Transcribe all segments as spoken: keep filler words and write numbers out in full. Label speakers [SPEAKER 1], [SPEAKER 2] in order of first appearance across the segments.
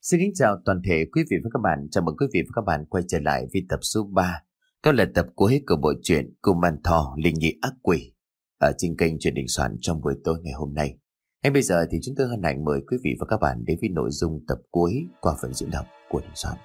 [SPEAKER 1] Xin kính chào toàn thể quý vị và các bạn. Chào mừng quý vị và các bạn quay trở lại với tập số ba. Đó là tập cuối của bộ truyện Kuman Thọ Linh Nhị Ác Quỷ ở trên kênh Truyện Đình Soạn trong buổi tối ngày hôm nay. Ngay bây giờ thì chúng tôi hân hạnh mời quý vị và các bạn đến với nội dung tập cuối qua phần diễn đọc của Đình Soạn.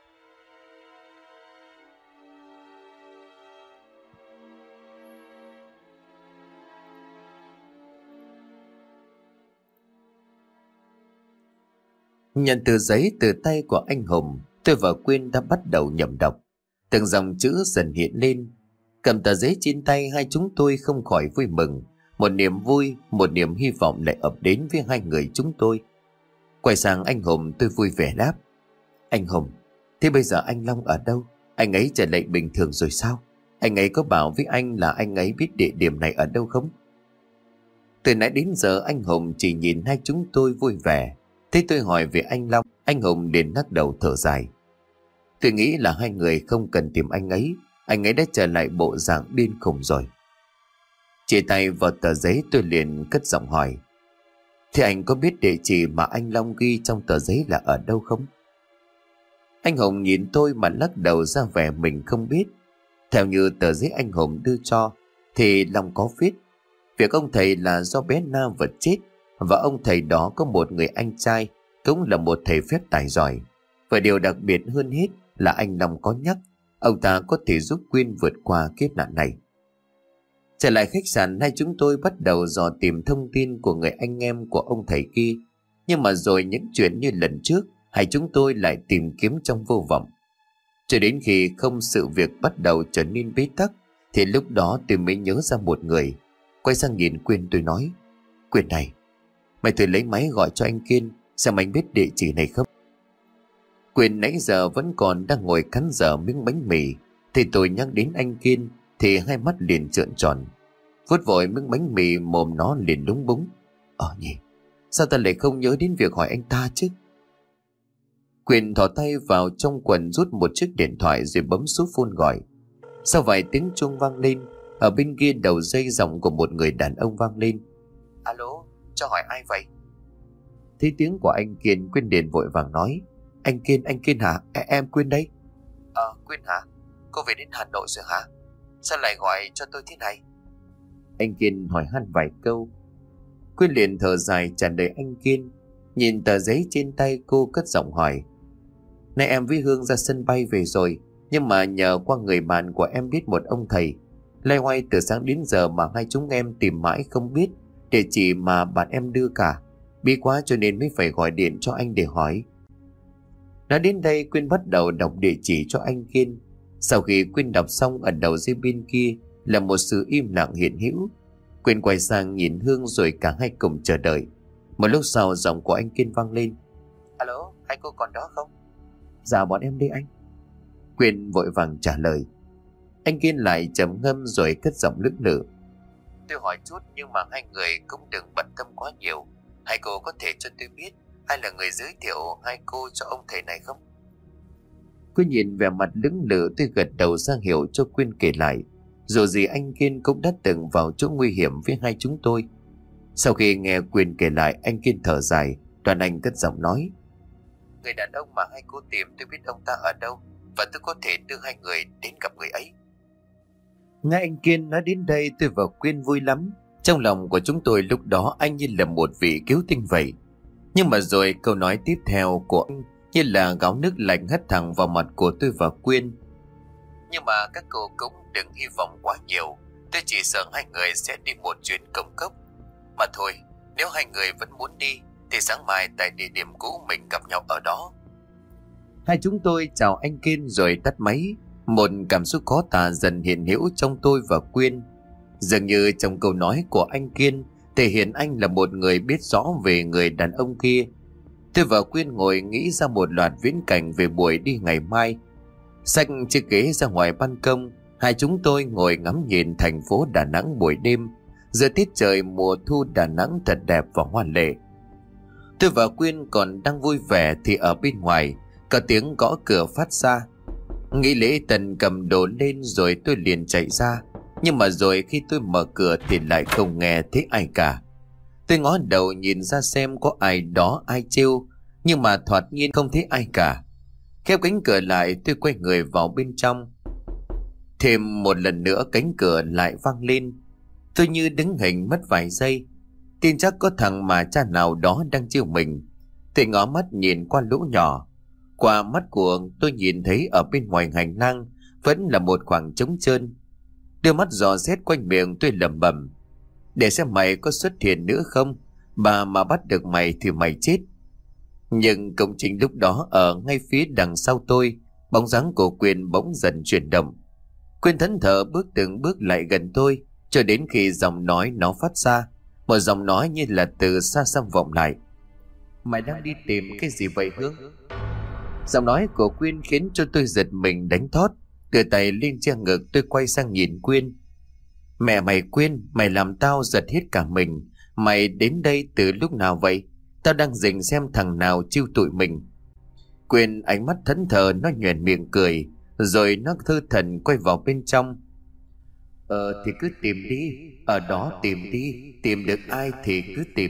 [SPEAKER 1] Nhận từ giấy từ tay của anh Hùng, tôi và Quyên đã bắt đầu nhẩm đọc. Từng dòng chữ dần hiện lên. Cầm tờ giấy trên tay, hai chúng tôi không khỏi vui mừng. Một niềm vui, một niềm hy vọng lại ập đến với hai người chúng tôi. Quay sang anh Hùng, tôi vui vẻ đáp: Anh Hùng, thế bây giờ anh Long ở đâu? Anh ấy trở lại bình thường rồi sao? Anh ấy có bảo với anh là anh ấy biết địa điểm này ở đâu không? Từ nãy đến giờ anh Hùng chỉ nhìn hai chúng tôi vui vẻ. Thế tôi hỏi về anh Long, anh Hùng liền lắc đầu thở dài. Tôi nghĩ là hai người không cần tìm anh ấy, anh ấy đã trở lại bộ dạng điên khùng rồi. Chỉ tay vào tờ giấy, tôi liền cất giọng hỏi: Thế anh có biết địa chỉ mà anh Long ghi trong tờ giấy là ở đâu không? Anh Hùng nhìn tôi mà lắc đầu ra vẻ mình không biết. Theo như tờ giấy anh Hùng đưa cho thì Long có viết việc ông thầy là do bé Na vật chết, và ông thầy đó có một người anh trai cũng là một thầy phép tài giỏi. Và điều đặc biệt hơn hết là anh Long có nhắc ông ta có thể giúp Quyên vượt qua kiếp nạn này. Trở lại khách sạn, hai chúng tôi bắt đầu dò tìm thông tin của người anh em của ông thầy kia. Nhưng mà rồi những chuyện như lần trước, hai chúng tôi lại tìm kiếm trong vô vọng. Cho đến khi không sự việc bắt đầu trở nên bế tắc, thì lúc đó tôi mới nhớ ra một người. Quay sang nhìn Quyên, tôi nói: Quyên này, mày thử lấy máy gọi cho anh Kiên xem anh biết địa chỉ này không. Quyên nãy giờ vẫn còn đang ngồi cắn dở miếng bánh mì, thì tôi nhắc đến anh Kiên thì hai mắt liền trợn tròn. Vuốt vội miếng bánh mì, mồm nó liền lúng búng: Ờ nhỉ, sao ta lại không nhớ đến việc hỏi anh ta chứ? Quyên thò tay vào trong quần rút một chiếc điện thoại rồi bấm số phone gọi. Sau vài tiếng chuông vang lên, ở bên kia đầu dây giọng của một người đàn ông vang lên: Alo, cho hỏi ai vậy? Thấy tiếng của anh Kiên, Quyên liền vội vàng nói: Anh Kiên, anh Kiên hả? E, em Quyên đây. Ờ, Quyên hả? Cô về đến Hà Nội rồi hả? Sao lại gọi cho tôi thế này? Anh Kiên hỏi han vài câu. Quyên liền thở dài trả lời anh Kiên. Nhìn tờ giấy trên tay, cô cất giọng hỏi: Nay em với Hương ra sân bay về rồi, nhưng mà nhờ qua người bạn của em biết một ông thầy. Loay hoay từ sáng đến giờ mà hai chúng em tìm mãi không biết địa chỉ mà bạn em đưa cả. Bi quá cho nên mới phải gọi điện cho anh để hỏi. Nói đến đây, Quyên bắt đầu đọc địa chỉ cho anh Kiên. Sau khi Quyên đọc xong, ở đầu dây bên kia là một sự im lặng hiện hữu. Quyên quay sang nhìn Hương rồi cả hai cùng chờ đợi. Một lúc sau, giọng của anh Kiên vang lên: Alo, hai cô còn đó không? Dạ bọn em đây anh. Quyên vội vàng trả lời. Anh Kiên lại trầm ngâm rồi cất giọng lưỡng lự: Tôi hỏi chút nhưng mà hai người cũng đừng bận tâm quá nhiều. Hai cô có thể cho tôi biết ai là người giới thiệu hai cô cho ông thầy này không? Quyên nhìn vẻ mặt lưỡng lự, tôi gật đầu ra hiệu cho Quyên kể lại. Dù gì anh Kiên cũng đã từng vào chỗ nguy hiểm với hai chúng tôi. Sau khi nghe Quyên kể lại, anh Kiên thở dài, đoàn anh cất giọng nói: Người đàn ông mà hai cô tìm, tôi biết ông ta ở đâu, và tôi có thể đưa hai người đến gặp người ấy. Nghe anh Kiên nói đến đây, tôi và Quyên vui lắm. Trong lòng của chúng tôi lúc đó anh như là một vị cứu tinh vậy. Nhưng mà rồi câu nói tiếp theo của anh như là gáo nước lạnh hất thẳng vào mặt của tôi và Quyên. Nhưng mà các cô cũng đừng hy vọng quá nhiều. Tôi chỉ sợ hai người sẽ đi một chuyến công cốc mà thôi. Nếu hai người vẫn muốn đi thì sáng mai tại địa điểm cũ mình gặp nhau ở đó. Hai chúng tôi chào anh Kiên rồi tắt máy. Một cảm xúc khó tả dần hiện hữu trong tôi và Quyên. Dường như trong câu nói của anh Kiên thể hiện anh là một người biết rõ về người đàn ông kia. Tôi và Quyên ngồi nghĩ ra một loạt viễn cảnh về buổi đi ngày mai. Xách chiếc ghế ra ngoài ban công, hai chúng tôi ngồi ngắm nhìn thành phố Đà Nẵng buổi đêm. Giờ tiết trời mùa thu Đà Nẵng thật đẹp và hoa lệ. Tôi và Quyên còn đang vui vẻ thì ở bên ngoài có tiếng gõ cửa phát ra. Nghĩ lễ Tần cầm đồ lên rồi tôi liền chạy ra. Nhưng mà rồi khi tôi mở cửa thì lại không nghe thấy ai cả. Tôi ngó đầu nhìn ra xem có ai đó ai trêu. nhưng mà thoạt nhiên không thấy ai cả. Khép cánh cửa lại, tôi quay người vào bên trong. Thêm một lần nữa cánh cửa lại vang lên. Tôi như đứng hình mất vài giây, tin chắc có thằng mà cha nào đó đang chiêu mình. Tôi ngó mắt nhìn qua lỗ nhỏ. Qua mắt của tôi nhìn thấy ở bên ngoài hành lang vẫn là một khoảng trống trơn. Đưa mắt dò xét quanh miệng, tôi lẩm bẩm: để xem mày có xuất hiện nữa không, bà mà bắt được mày thì mày chết. Nhưng công trình lúc đó ở ngay phía đằng sau tôi, bóng dáng của Quyên bỗng dần chuyển động. Quyên thẫn thờ bước từng bước lại gần tôi, cho đến khi giọng nói nó phát ra, một giọng nói như là từ xa xăm vọng lại: mày đang đi tìm cái gì vậy Hương? Giọng nói của Quyên khiến cho tôi giật mình đánh thót. Đưa tay lên che ngực, tôi quay sang nhìn Quyên. Mẹ mày Quyên, mày làm tao giật hết cả mình. Mày đến đây từ lúc nào vậy? Tao đang rình xem thằng nào chiêu tụi mình. Quyên ánh mắt thẫn thờ, nó nhoẻn miệng cười, rồi nó thơ thẩn quay vào bên trong. Ờ thì cứ tìm đi, ở đó tìm đi, tìm được ai thì cứ tìm.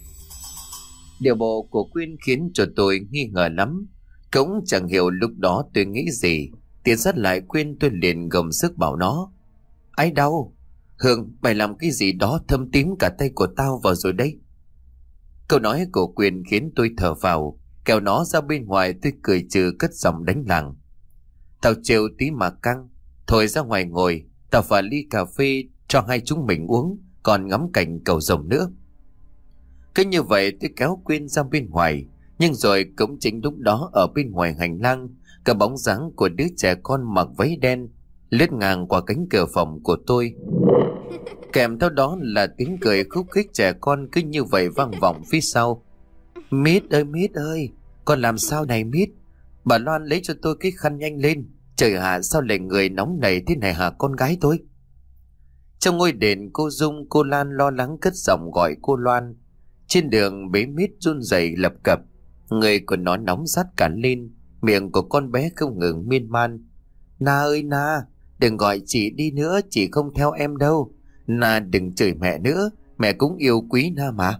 [SPEAKER 1] Điều bộ của Quyên khiến cho tôi nghi ngờ lắm. Cũng chẳng hiểu lúc đó tôi nghĩ gì. Tiến sát lại Quyên, tôi liền gồng sức bảo nó: ai đau? Hương, mày làm cái gì đó thâm tím cả tay của tao vào rồi đấy. Câu nói của Quyên khiến tôi thở vào, kéo nó ra bên ngoài. Tôi cười trừ cất giọng đánh làng: tao trêu tí mà căng. Thôi ra ngoài ngồi, tao pha ly cà phê cho hai chúng mình uống, còn ngắm cảnh cầu rồng nữa. Cứ như vậy tôi kéo Quyên ra bên ngoài. Nhưng rồi cũng chính lúc đó, ở bên ngoài hành lang, cả bóng dáng của đứa trẻ con mặc váy đen lướt ngang qua cánh cửa phòng của tôi. Kèm theo đó là tiếng cười khúc khích trẻ con cứ như vậy vang vọng phía sau. Mít ơi Mít ơi, con làm sao này Mít? Bà Loan lấy cho tôi cái khăn nhanh lên. Trời hạ, sao lại người nóng này thế này hả con gái tôi? Trong ngôi đền, cô Dung, cô Lan lo lắng cất giọng gọi cô Loan. Trên đường bé Mít run rẩy lập cập, người của nó nóng rát cả lên. Miệng của con bé không ngừng miên man: Na ơi Na, đừng gọi chị đi nữa, chị không theo em đâu. Na đừng chửi mẹ nữa, mẹ cũng yêu quý Na mà.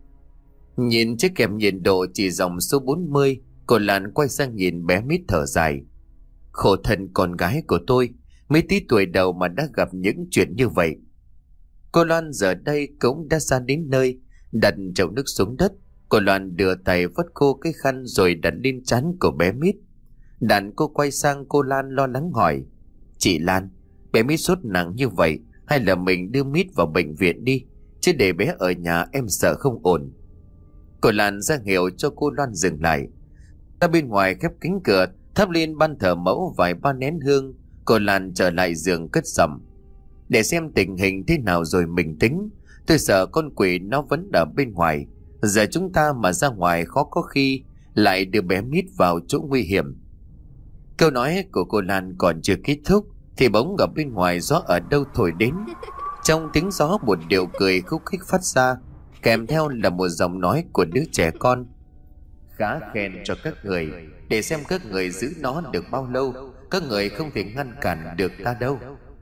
[SPEAKER 1] Nhìn chiếc kèm nhiệt độ chỉ dòng số bốn mươi, cô Lan quay sang nhìn bé Mít thở dài: khổ thân con gái của tôi, mấy tí tuổi đầu mà đã gặp những chuyện như vậy. Cô Loan giờ đây cũng đã ra đến nơi, đặt chậu nước xuống đất. Cô Loan đưa tay vớt khô cái khăn rồi đặt lên trán của bé Mít. Đàn cô quay sang cô Lan lo lắng hỏi: chị Lan, bé Mít sốt nặng như vậy, hay là mình đưa Mít vào bệnh viện đi, chứ để bé ở nhà em sợ không ổn. Cô Lan ra hiệu cho cô Loan dừng lại. Ra bên ngoài khép cánh cửa, thắp lên ban thờ mẫu vài ba nén hương. Cô Lan trở lại giường cất giọng: để xem tình hình thế nào rồi mình tính. Tôi sợ con quỷ nó vẫn ở bên ngoài. Giờ chúng ta mà ra ngoài khó có khi lại đưa bé Mít vào chỗ nguy hiểm. Câu nói của cô Lan còn chưa kết thúc thì bỗng ở bên ngoài gió ở đâu thổi đến. Trong tiếng gió một điệu cười khúc khích phát ra, kèm theo là một giọng nói của đứa trẻ con: khá khen cho các người, để xem các người giữ nó được bao lâu. Các người không thể ngăn cản được ta đâu.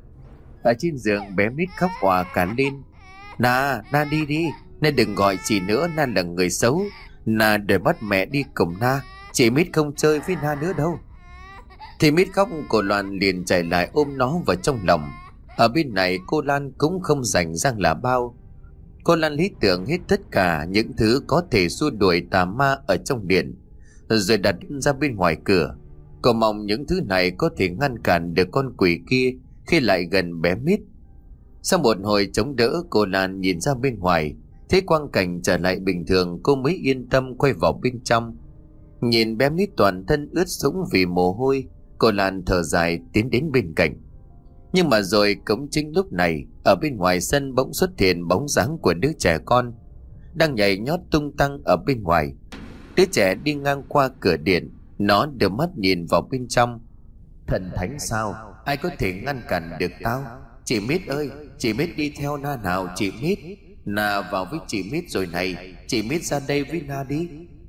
[SPEAKER 1] Ở trên giường bé Mít khóc òa cả lên: Na, Na đi đi, Na đừng gọi chị nữa, Na là người xấu. Na để bắt mẹ đi cùng Na, chị Mít không chơi với Na nữa đâu. Thì Mít khóc, cô Loan liền chạy lại ôm nó vào trong lòng. Ở bên này cô Lan cũng không rảnh rang là bao. Cô Lan lý tưởng hết tất cả những thứ có thể xua đuổi tà ma ở trong điện, rồi đặt ra bên ngoài cửa. Cô mong những thứ này có thể ngăn cản được con quỷ kia khi lại gần bé Mít. Sau một hồi chống đỡ, cô Lan nhìn ra bên ngoài, thấy quang cảnh trở lại bình thường, cô mới yên tâm quay vào bên trong. Nhìn bé Mít toàn thân ướt sũng vì mồ hôi, cô Lan thở dài tiến đến bên cạnh. Nhưng mà rồi cũng chính lúc này, ở bên ngoài sân bỗng xuất hiện bóng dáng của đứa trẻ con đang nhảy nhót tung tăng ở bên ngoài. Đứa trẻ đi ngang qua cửa điện, nó đưa mắt nhìn vào bên trong. Thần thánh sao, ai có thể ngăn cản được tao? Chị Mít ơi, chị Mít đi theo Na nào, chị Mít. Na vào với chị Mít rồi này, chị Mít ra đây với Na đi.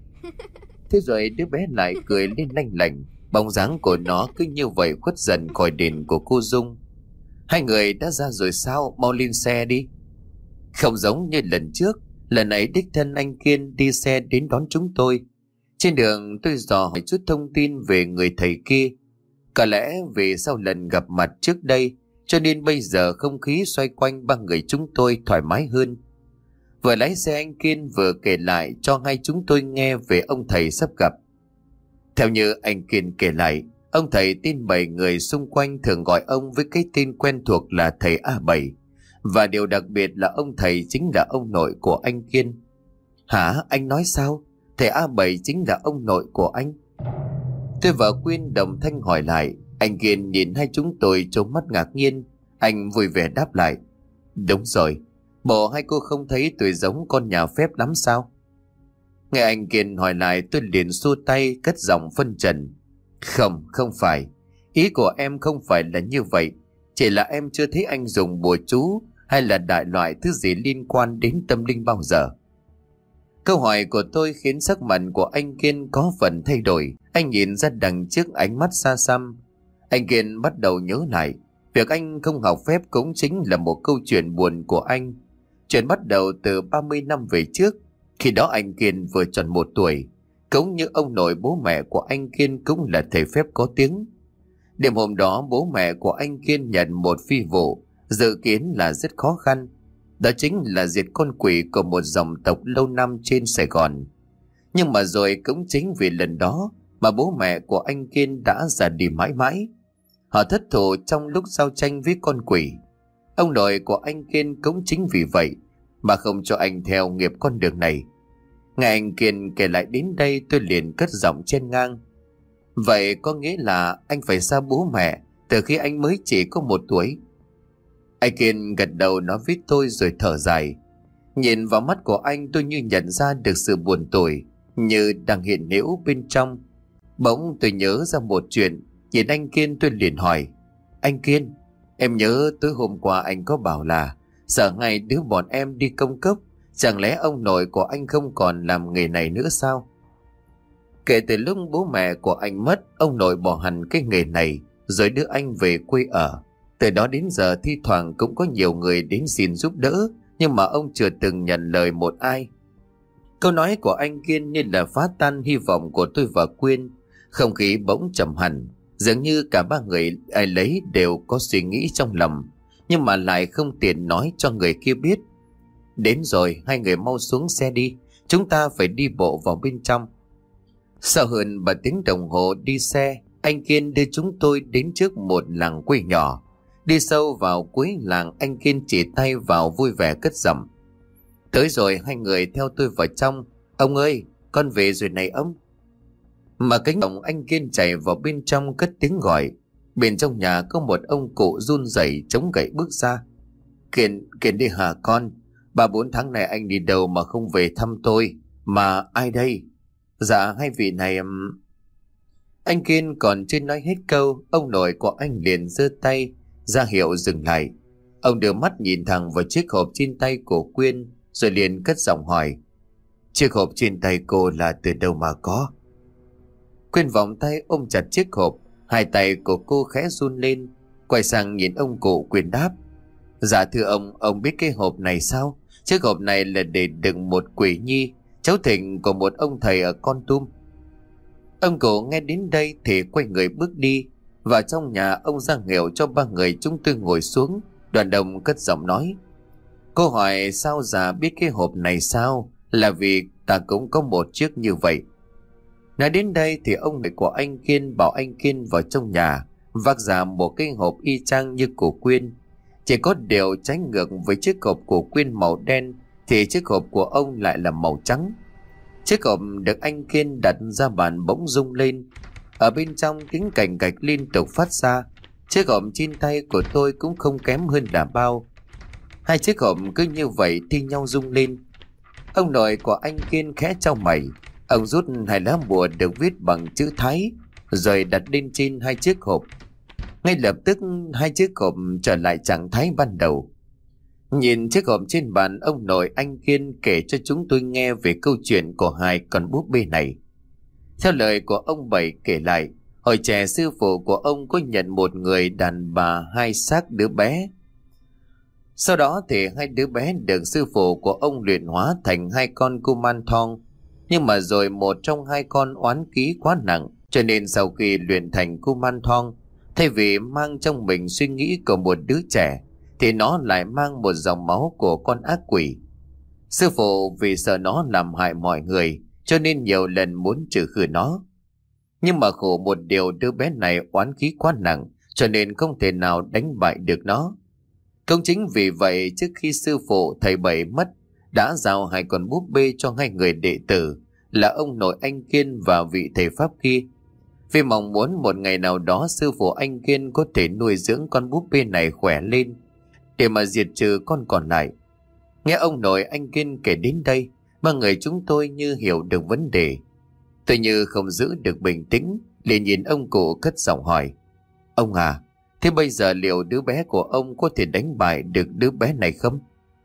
[SPEAKER 1] Thế rồi đứa bé lại cười lên lanh lảnh. Bóng dáng của nó cứ như vậy khuất dần khỏi đền của cô Dung. Hai người đã ra rồi sao, mau lên xe đi. Không giống như lần trước, lần ấy đích thân anh Kiên đi xe đến đón chúng tôi. Trên đường tôi dò hỏi chút thông tin về người thầy kia. Có lẽ vì sau lần gặp mặt trước đây cho nên bây giờ không khí xoay quanh ba người chúng tôi thoải mái hơn. Vừa lái xe anh Kiên vừa kể lại cho hai chúng tôi nghe về ông thầy sắp gặp. Theo như anh Kiên kể lại, ông thầy tin bảy người xung quanh thường gọi ông với cái tên quen thuộc là thầy A bảy. Và điều đặc biệt là ông thầy chính là ông nội của anh Kiên. Hả? Anh nói sao? Thầy A bảy chính là ông nội của anh? Tôi và Quyên đồng thanh hỏi lại. Anh Kiên nhìn hai chúng tôi trố mắt ngạc nhiên. Anh vui vẻ đáp lại. Đúng rồi, bộ hai cô không thấy tôi giống con nhà phép lắm sao? Nghe anh Kiên hỏi lại, tôi liền xua tay cất giọng phân trần. Không, không phải. Ý của em không phải là như vậy. Chỉ là em chưa thấy anh dùng bùa chú hay là đại loại thứ gì liên quan đến tâm linh bao giờ. Câu hỏi của tôi khiến sắc mặt của anh Kiên có phần thay đổi. Anh nhìn ra đằng trước ánh mắt xa xăm. Anh Kiên bắt đầu nhớ lại. Việc anh không học phép cũng chính là một câu chuyện buồn của anh. Chuyện bắt đầu từ ba mươi năm về trước. Khi đó anh Kiên vừa tròn một tuổi. Cũng như ông nội bố mẹ của anh Kiên cũng là thầy phép có tiếng. Đêm hôm đó bố mẹ của anh Kiên nhận một phi vụ dự kiến là rất khó khăn. Đó chính là diệt con quỷ của một dòng tộc lâu năm trên Sài Gòn. Nhưng mà rồi cũng chính vì lần đó mà bố mẹ của anh Kiên đã ra đi mãi mãi. Họ thất thủ trong lúc giao tranh với con quỷ. Ông nội của anh Kiên cũng chính vì vậy mà không cho anh theo nghiệp con đường này. Nghe anh Kiên kể lại đến đây, tôi liền cất giọng chen ngang. Vậy có nghĩa là anh phải xa bố mẹ từ khi anh mới chỉ có một tuổi? Anh Kiên gật đầu nói với tôi rồi thở dài. Nhìn vào mắt của anh, tôi như nhận ra được sự buồn tủi như đang hiện hữu bên trong. Bỗng tôi nhớ ra một chuyện. Nhìn anh Kiên tôi liền hỏi. Anh Kiên, em nhớ tối hôm qua anh có bảo là sợ ngày đứa bọn em đi công cấp. Chẳng lẽ ông nội của anh không còn làm nghề này nữa sao? Kể từ lúc bố mẹ của anh mất, ông nội bỏ hẳn cái nghề này rồi đưa anh về quê ở. Từ đó đến giờ thi thoảng cũng có nhiều người đến xin giúp đỡ, nhưng mà ông chưa từng nhận lời một ai. Câu nói của anh Kiên như là phá tan hy vọng của tôi và Quyên. Không khí bỗng trầm hẳn, dường như cả ba người ai lấy đều có suy nghĩ trong lòng, nhưng mà lại không tiện nói cho người kia biết. Đến rồi, hai người mau xuống xe đi, chúng ta phải đi bộ vào bên trong. Sau hơn ba tiếng đồng hồ đi xe, anh Kiên đưa chúng tôi đến trước một làng quê nhỏ. Đi sâu vào cuối làng, anh Kiên chỉ tay vào vui vẻ cất giọng. Tới rồi, hai người theo tôi vào trong. Ông ơi, con về rồi này ông. Mà cánh cổng anh Kiên chạy vào bên trong cất tiếng gọi. Bên trong nhà có một ông cụ run rẩy chống gậy bước ra. Kiên, Kiên đi hả con? Ba bốn tháng này anh đi đâu mà không về thăm tôi? Mà ai đây? Dạ hai vị này... Um... Anh Kiên còn chưa nói hết câu, ông nội của anh liền giơ tay ra hiệu dừng lại. Ông đưa mắt nhìn thẳng vào chiếc hộp trên tay của Quyên rồi liền cất giọng hỏi. Chiếc hộp trên tay cô là từ đâu mà có? Quyên vòng tay ôm chặt chiếc hộp, hai tay của cô khẽ run lên. Quay sang nhìn ông cụ, Quyên đáp. Dạ thưa ông, ông biết cái hộp này sao? Chiếc hộp này là để đựng một quỷ nhi, cháu thịnh của một ông thầy ở Kon Tum. Ông cụ nghe đến đây thì quay người bước đi. Vào trong nhà, ông ra hiệu cho ba người chúng tôi ngồi xuống. Đoàn đồng cất giọng nói. Cô hỏi sao già biết cái hộp này sao? Là vì ta cũng có một chiếc như vậy. Nói đến đây thì ông nội của anh Kiên bảo anh Kiên vào trong nhà vác ra một cái hộp y chang như của Quyên. Chỉ có điều trái ngược với chiếc hộp của Quyên màu đen thì chiếc hộp của ông lại là màu trắng. Chiếc hộp được anh Kiên đặt ra bàn bỗng rung lên. Ở bên trong tiếng cành cạch liên tục phát ra. Chiếc hộp trên tay của tôi cũng không kém hơn là bao. Hai chiếc hộp cứ như vậy thi nhau rung lên. Ông nội của anh Kiên khẽ chau mày. Ông rút hai lá bùa được viết bằng chữ Thái rồi đặt lên trên hai chiếc hộp. Ngay lập tức hai chiếc hộp trở lại trạng thái ban đầu. Nhìn chiếc hộp trên bàn, ông nội anh Kiên kể cho chúng tôi nghe về câu chuyện của hai con búp bê này. Theo lời của ông Bảy kể lại, hồi trẻ sư phụ của ông có nhận một người đàn bà hai xác đứa bé. Sau đó thì hai đứa bé được sư phụ của ông luyện hóa thành hai con kuman thong. Nhưng mà rồi một trong hai con oán khí quá nặng, cho nên sau khi luyện thành Kuman Thong, thay vì mang trong mình suy nghĩ của một đứa trẻ, thì nó lại mang một dòng máu của con ác quỷ. Sư phụ vì sợ nó làm hại mọi người, cho nên nhiều lần muốn trừ khử nó. Nhưng mà khổ một điều, đứa bé này oán khí quá nặng, cho nên không thể nào đánh bại được nó. Cũng chính vì vậy, trước khi sư phụ thầy Bảy mất, đã giao hai con búp bê cho hai người đệ tử là ông nội anh Kiên và vị thầy Pháp kia, vì mong muốn một ngày nào đó sư phụ anh Kiên có thể nuôi dưỡng con búp bê này khỏe lên, để mà diệt trừ con còn lại. Nghe ông nội anh Kiên kể đến đây, ba người chúng tôi như hiểu được vấn đề. Tôi như không giữ được bình tĩnh, liền nhìn ông cụ cất giọng hỏi: Ông à, thế bây giờ liệu đứa bé của ông có thể đánh bại được đứa bé này không?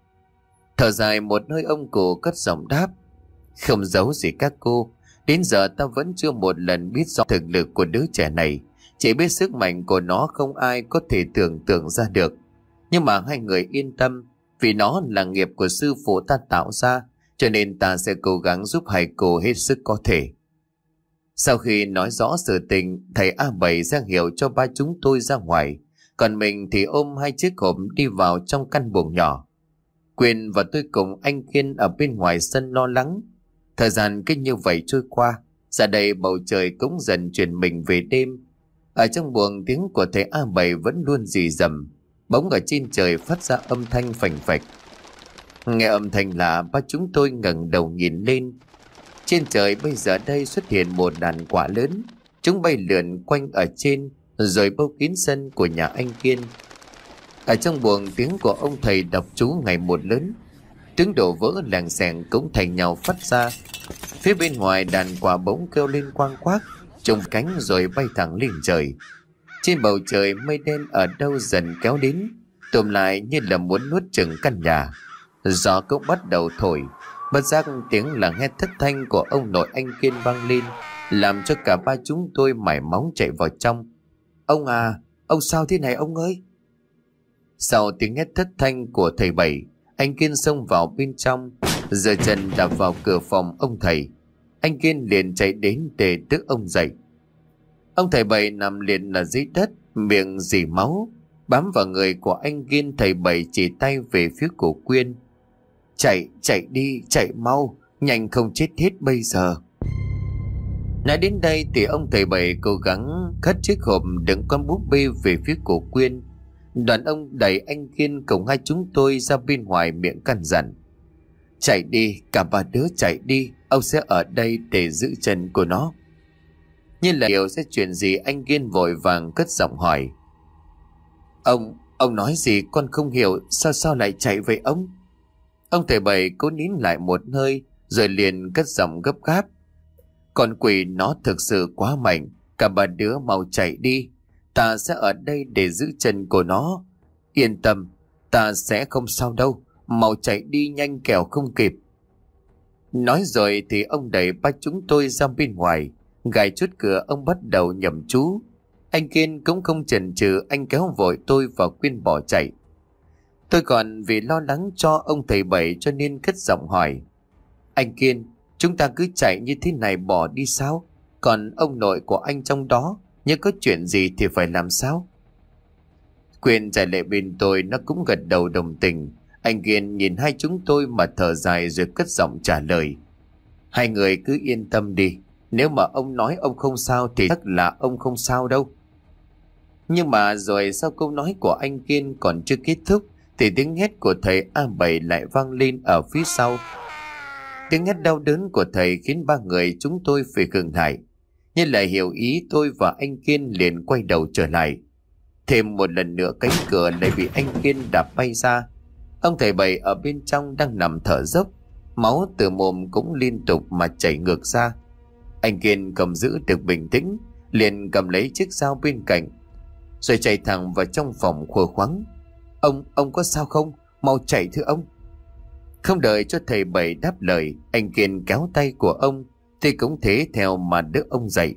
[SPEAKER 1] Thở dài một hơi, ông cụ cất giọng đáp: Không giấu gì các cô, đến giờ ta vẫn chưa một lần biết rõ thực lực của đứa trẻ này. Chỉ biết sức mạnh của nó không ai có thể tưởng tượng ra được. Nhưng mà hai người yên tâm, vì nó là nghiệp của sư phụ ta tạo ra, cho nên ta sẽ cố gắng giúp hai cô hết sức có thể. Sau khi nói rõ sự tình, thầy A Bảy ra hiệu cho ba chúng tôi ra ngoài, còn mình thì ôm hai chiếc hộp đi vào trong căn buồng nhỏ. Quyền và tôi cùng anh Kiên ở bên ngoài sân lo lắng. Thời gian cứ như vậy trôi qua, giờ đây bầu trời cũng dần chuyển mình về đêm. Ở trong buồng, tiếng của thầy A Bảy vẫn luôn rì rầm. Bỗng ở trên trời phát ra âm thanh phành phạch. Nghe âm thanh lạ, ba chúng tôi ngẩng đầu nhìn lên. Trên trời bây giờ đây xuất hiện một đàn quạ lớn. Chúng bay lượn quanh ở trên, rồi bâu kín sân của nhà anh Kiên. Ở trong buồng, tiếng của ông thầy đọc chú ngày một lớn. Tiếng đổ vỡ làng xèng cũng thành nhau phát ra. Phía bên ngoài, đàn quạ bỗng kêu lên quang quác, trùng cánh rồi bay thẳng lên trời. Trên bầu trời, mây đen ở đâu dần kéo đến, tụm lại như là muốn nuốt chửng căn nhà. Gió cũng bắt đầu thổi. Bất giác tiếng là hét thất thanh của ông nội anh Kiên vang lên, làm cho cả ba chúng tôi mải móng chạy vào trong. Ông à, ông sao thế này ông ơi? Sau tiếng hét thất thanh của thầy Bảy, anh Kiên xông vào bên trong, giơ chân đạp vào cửa phòng ông thầy. Anh Kiên liền chạy đến để đỡ ông dậy. Ông thầy Bảy nằm liền ở dưới đất, miệng rỉ máu. Bám vào người của anh Kiên, thầy Bảy chỉ tay về phía của Quyên. Chạy, chạy đi, chạy mau, nhanh không chết hết bây giờ. Nói đến đây thì ông thầy Bảy cố gắng cất chiếc hộp đựng con búp bê về phía của Quyên. Đoàn ông đẩy anh Kiên cùng hai chúng tôi ra bên ngoài, miệng căn dặn: Chạy đi, cả ba đứa chạy đi, ông sẽ ở đây để giữ chân của nó. Như là hiểu sẽ chuyện gì, anh Kiên vội vàng cất giọng hỏi: Ông, ông nói gì con không hiểu, sao sao lại chạy vậy ông? Ông thầy Bảy cố nín lại một hơi, rồi liền cất giọng gấp gáp: Con quỷ nó thực sự quá mạnh, cả ba đứa mau chạy đi, ta sẽ ở đây để giữ chân của nó. Yên tâm, ta sẽ không sao đâu, mau chạy đi nhanh kẻo không kịp. Nói rồi thì ông đẩy ba chúng tôi ra bên ngoài, gài chốt cửa, ông bắt đầu nhẩm chú. Anh Kiên cũng không chần chừ, anh kéo vội tôi và Quyên bỏ chạy. Tôi còn vì lo lắng cho ông thầy Bảy cho nên cất giọng hỏi: Anh Kiên, chúng ta cứ chạy như thế này bỏ đi sao? Còn ông nội của anh trong đó, nếu có chuyện gì thì phải làm sao? Quyên chạy lại bên tôi, nó cũng gật đầu đồng tình. Anh Kiên nhìn hai chúng tôi mà thở dài rồi cất giọng trả lời: Hai người cứ yên tâm đi, nếu mà ông nói ông không sao thì chắc là ông không sao đâu. Nhưng mà rồi sau câu nói của anh Kiên còn chưa kết thúc thì tiếng hét của thầy A Bảy lại vang lên ở phía sau. Tiếng hét đau đớn của thầy khiến ba người chúng tôi phải khựng lại. Như là hiểu ý, tôi và anh Kiên liền quay đầu trở lại. Thêm một lần nữa cánh cửa lại bị anh Kiên đạp bay ra. Ông thầy Bảy ở bên trong đang nằm thở dốc, máu từ mồm cũng liên tục mà chảy ngược ra. Anh Kiên cầm giữ được bình tĩnh, liền cầm lấy chiếc dao bên cạnh, rồi chạy thẳng vào trong phòng khua khoắng. Ông, ông có sao không? Mau chạy thưa ông. Không đợi cho thầy Bảy đáp lời, anh Kiên kéo tay của ông thì cũng thế theo mà đỡ ông dậy.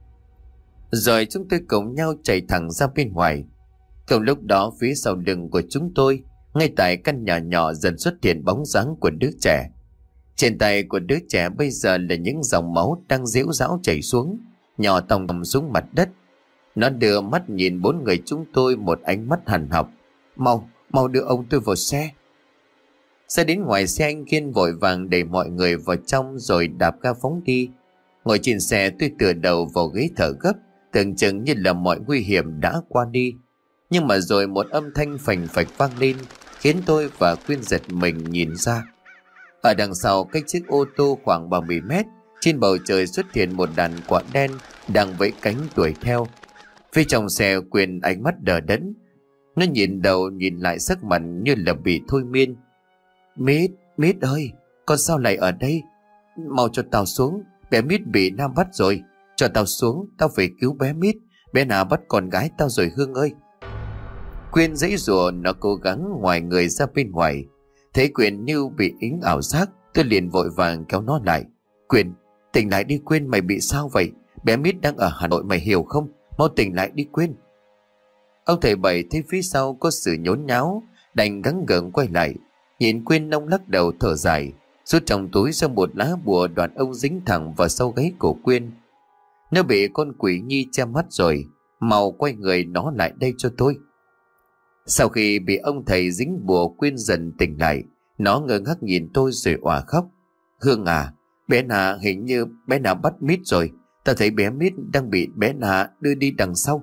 [SPEAKER 1] Rồi chúng tôi cùng nhau chạy thẳng ra bên ngoài. Cùng lúc đó, phía sau lưng của chúng tôi, ngay tại căn nhà nhỏ dần xuất hiện bóng dáng của đứa trẻ. Trên tay của đứa trẻ bây giờ là những dòng máu đang rễu rão chảy xuống, nhỏ tòng tòng xuống mặt đất. Nó đưa mắt nhìn bốn người chúng tôi một ánh mắt hằn học. Mau, mau đưa ông tôi vào xe. Xe đến ngoài xe, anh Kiên vội vàng đẩy mọi người vào trong rồi đạp ga phóng đi. Ngồi trên xe tôi tựa đầu vào ghế thở gấp, tưởng chừng như là mọi nguy hiểm đã qua đi. Nhưng mà rồi một âm thanh phành phạch vang lên, khiến tôi và Quyên giật mình nhìn ra. Ở đằng sau cách chiếc ô tô khoảng ba mươi mét, trên bầu trời xuất hiện một đàn quạ đen đang vẫy cánh đuổi theo. Phía trong xe, Quyên ánh mắt đờ đẫn. Nó nhìn đầu nhìn lại, sắc mặt như là bị thôi miên. Mít, Mít ơi, con sao lại ở đây? Mau cho tao xuống, bé Mít bị Nam bắt rồi. Cho tao xuống, tao phải cứu bé Mít. Bé nào bắt con gái tao rồi Hương ơi. Quyên giãy giụa, nó cố gắng ngoài người ra bên ngoài. Thấy Quyên như bị ính ảo giác, tôi liền vội vàng kéo nó lại. Quyên, tỉnh lại đi Quyên, mày bị sao vậy? Bé Mít đang ở Hà Nội mày hiểu không? Mau tỉnh lại đi Quyên. Ông thầy Bảy thấy phía sau có sự nhốn nháo, đành gắng gượng quay lại. Nhìn Quyên, ông lắc đầu thở dài, rút trong túi ra một lá bùa đoạn ông dính thẳng vào sau gáy của Quyên. Nó bị con quỷ nhi che mắt rồi, mau quay người nó lại đây cho tôi. Sau khi bị ông thầy dính bùa, Quyên dần tỉnh lại. Nó ngơ ngác nhìn tôi rồi òa khóc. Hương à, bé Na hình như bé Na bắt Mít rồi. Ta thấy bé Mít đang bị bé Na đưa đi đằng sau.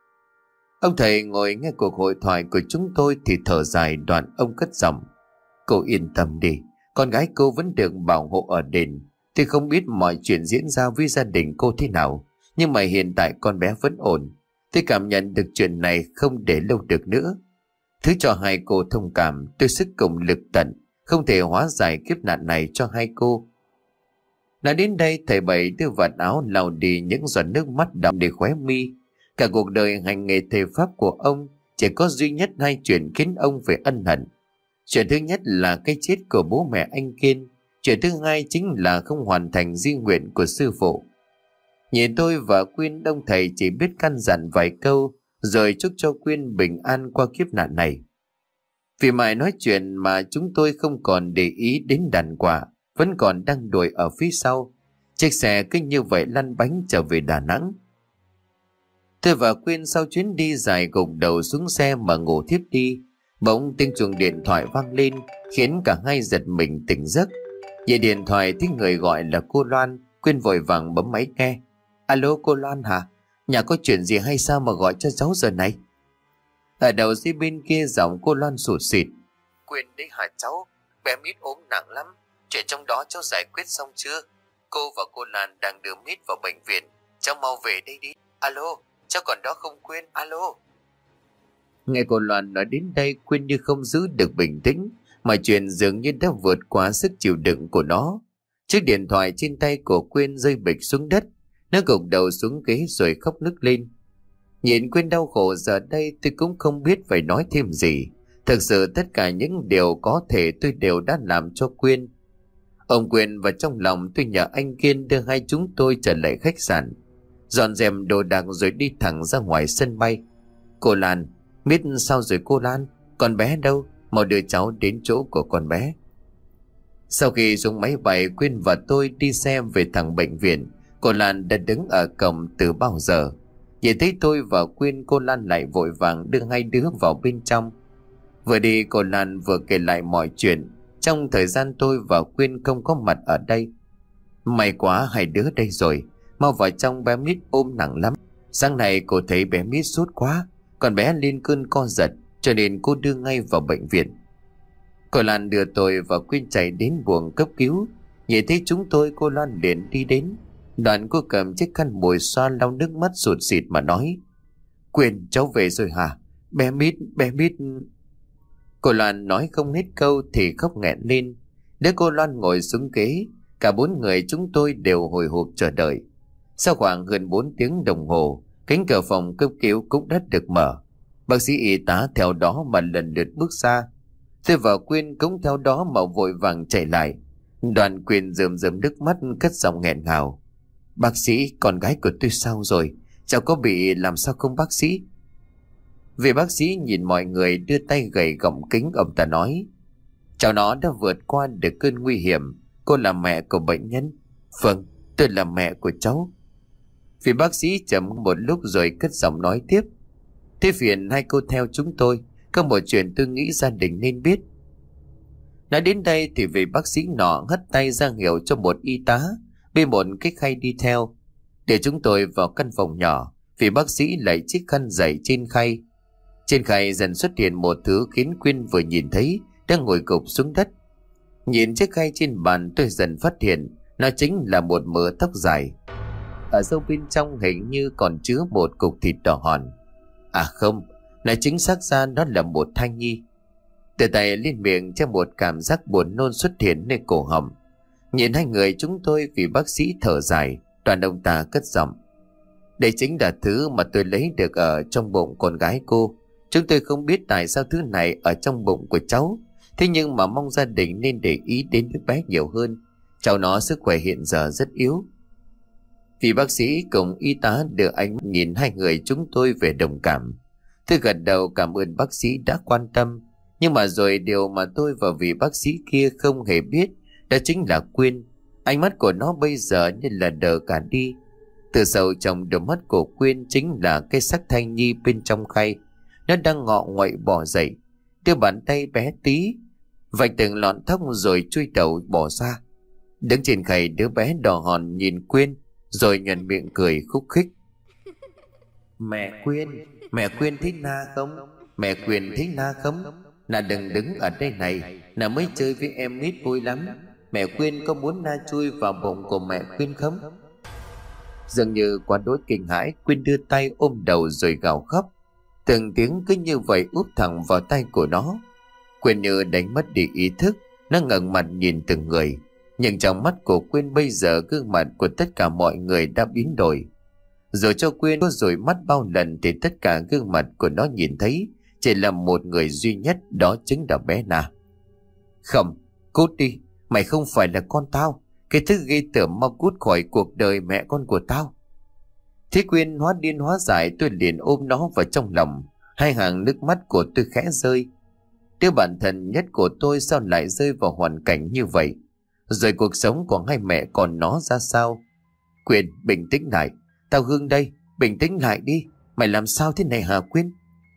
[SPEAKER 1] Ông thầy ngồi nghe cuộc hội thoại của chúng tôi thì thở dài, đoạn ông cất giọng. Cô yên tâm đi, con gái cô vẫn được bảo hộ ở đền. Tôi không biết mọi chuyện diễn ra với gia đình cô thế nào, nhưng mà hiện tại con bé vẫn ổn. Tôi cảm nhận được chuyện này không để lâu được nữa. Thứ cho hai cô thông cảm, tôi sức cùng lực tận, không thể hóa giải kiếp nạn này cho hai cô. Nói đến đây, thầy Bảy đưa vạt áo lau đi những giọt nước mắt đọng để khóe mi. Cả cuộc đời hành nghề thầy pháp của ông chỉ có duy nhất hai chuyện khiến ông phải ân hận. Chuyện thứ nhất là cái chết của bố mẹ anh Kiên. Chuyện thứ hai chính là không hoàn thành di nguyện của sư phụ. Nhìn tôi và Quyên, ông thầy chỉ biết căn dặn vài câu rồi chúc cho Quyên bình an qua kiếp nạn này. Vì mãi nói chuyện mà chúng tôi không còn để ý đến đàn quạ vẫn còn đang đuổi ở phía sau. Chiếc xe cứ như vậy lăn bánh trở về Đà Nẵng. Tôi và Quyên sau chuyến đi dài gục đầu xuống xe mà ngủ thiếp đi. Bỗng tiếng chuông điện thoại vang lên khiến cả hai giật mình tỉnh giấc. Về điện thoại tiếng người gọi là cô Loan. Quyên vội vàng bấm máy nghe. Alo, cô Loan hả? Nhà có chuyện gì hay sao mà gọi cho cháu giờ này? Ở đầu dây bên kia giọng cô Loan sụt sịt. Quyên đấy hả cháu? Bé Mít ốm nặng lắm. Chuyện trong đó cháu giải quyết xong chưa? Cô và cô Lan đang đưa Mít vào bệnh viện. Cháu mau về đây đi. Alo, cháu còn đó không Quyên? Alo. Nghe cô Loan nói đến đây, Quyên như không giữ được bình tĩnh, mà chuyện dường như đã vượt quá sức chịu đựng của nó. Chiếc điện thoại trên tay của Quyên rơi bịch xuống đất. Nó gục đầu xuống ghế rồi khóc nức lên. Nhìn Quyên đau khổ giờ đây, tôi cũng không biết phải nói thêm gì. Thực sự tất cả những điều có thể tôi đều đã làm cho Quyên. Ông Quyên và trong lòng tôi nhờ anh Kiên đưa hai chúng tôi trở lại khách sạn, dọn dẹp đồ đạc rồi đi thẳng ra ngoài sân bay. Cô Lan, Mít sao rồi cô Lan? Con bé đâu? Mau đưa cháu đến chỗ của con bé. Sau khi xuống máy bay, Quyên và tôi đi xe về thẳng bệnh viện. Cô Lan đã đứng ở cổng từ bao giờ. Nhìn thấy tôi và Quyên, cô Lan lại vội vàng đưa hai đứa vào bên trong. Vừa đi, cô Lan vừa kể lại mọi chuyện trong thời gian tôi và Quyên không có mặt ở đây. May quá hai đứa đây rồi. Mau vào trong, bé Mít ôm nặng lắm. Sáng nay cô thấy bé Mít sốt quá, còn bé lên cơn co giật, cho nên cô đưa ngay vào bệnh viện. Cô Lan đưa tôi và Quyên chạy đến buồng cấp cứu. Nhìn thấy chúng tôi, cô Lan liền đi đến. Đoạn cô cầm chiếc khăn mùi xoa lau nước mắt sụt sịt mà nói. Quyên, cháu về rồi hả? Bé Mít, bé Mít... Cô Loan nói không hết câu thì khóc nghẹn lên. Đứa cô Loan ngồi xuống ghế. Cả bốn người chúng tôi đều hồi hộp chờ đợi. Sau khoảng gần bốn tiếng đồng hồ, cánh cửa phòng cấp cứu cũng đã được mở. Bác sĩ y tá theo đó mà lần lượt bước ra. Tôi và Quyên cũng theo đó mà vội vàng chạy lại. Đoàn Quyên rơm rơm nước mắt cất giọng nghẹn ngào. Bác sĩ, con gái của tôi sao rồi? Cháu có bị làm sao không bác sĩ? Vì bác sĩ nhìn mọi người đưa tay gầy gọng kính, ông ta nói. Cháu nó đã vượt qua được cơn nguy hiểm. cô là mẹ của bệnh nhân? Vâng, tôi là mẹ của cháu. Vị bác sĩ trầm một lúc rồi cất giọng nói tiếp. Thế phiền hai cô theo chúng tôi, có một chuyện tôi nghĩ gia đình nên biết. Nói đến đây thì vị bác sĩ nọ hất tay ra hiệu cho một y tá bê một cái khay đi theo. Để chúng tôi vào căn phòng nhỏ, vị bác sĩ lấy chiếc khăn giày trên khay. Trên khay dần xuất hiện một thứ khiến Quyên vừa nhìn thấy đang ngồi gục xuống đất. Nhìn chiếc khay trên bàn, tôi dần phát hiện nó chính là một mớ tóc dài. Ở sâu bên trong hình như còn chứa một cục thịt đỏ hòn. À không, nói chính xác ra nó là một thai nhi. Từ tay lên miệng cho một cảm giác buồn nôn xuất hiện nơi cổ họng. Nhìn hai người chúng tôi, vì bác sĩ thở dài, đoàn ông ta cất giọng. Đây chính là thứ mà tôi lấy được ở trong bụng con gái cô. Chúng tôi không biết tại sao thứ này ở trong bụng của cháu, thế nhưng mà mong gia đình nên để ý đến đứa bé nhiều hơn. Cháu nó sức khỏe hiện giờ rất yếu. Vị bác sĩ cùng y tá đưa ánh nhìn hai người chúng tôi về đồng cảm. Tôi gật đầu cảm ơn bác sĩ đã quan tâm. Nhưng mà rồi điều mà tôi và vị bác sĩ kia không hề biết, đó chính là Quyên. Ánh mắt của nó bây giờ như là đờ cả đi. Từ sâu trong đôi mắt của Quyên chính là cái xác thai nhi bên trong khay. Nó đang ngọ nguậy bò dậy, đưa bàn tay bé tí vạch từng lọn tóc rồi chui đầu bỏ ra. Đứng trên khay, đứa bé đỏ hòn nhìn Quyên rồi nhuận miệng cười khúc khích. Mẹ Quyên, mẹ Quyên thấy Na không? Mẹ Quyên thấy Na không? Na đừng đứng ở đây này, Na mới chơi với em nít vui lắm. Mẹ Quyên có muốn Na chui vào bụng của mẹ Quyên không? Dường như quá đỗi kinh hãi, Quyên đưa tay ôm đầu rồi gào khóc. Từng tiếng cứ như vậy úp thẳng vào tay của nó. Quyên như đánh mất đi ý thức, nó ngẩng mặt nhìn từng người. Nhưng trong mắt của Quyên bây giờ, gương mặt của tất cả mọi người đã biến đổi. Rồi cho Quyên có rồi mắt bao lần thì tất cả gương mặt của nó nhìn thấy chỉ là một người duy nhất, đó chính là bé Na. Không, cút đi, mày không phải là con tao. Cái thứ ghê tởm, mau cút khỏi cuộc đời mẹ con của tao. Thế Quyên hóa điên hóa dại, tôi liền ôm nó vào trong lòng. Hai hàng nước mắt của tôi khẽ rơi. Đứa bạn thân nhất của tôi sao lại rơi vào hoàn cảnh như vậy? Rồi cuộc sống của hai mẹ con nó ra sao? Quyên, bình tĩnh lại. Tao Hương đây, bình tĩnh lại đi. Mày làm sao thế này hả Quyên?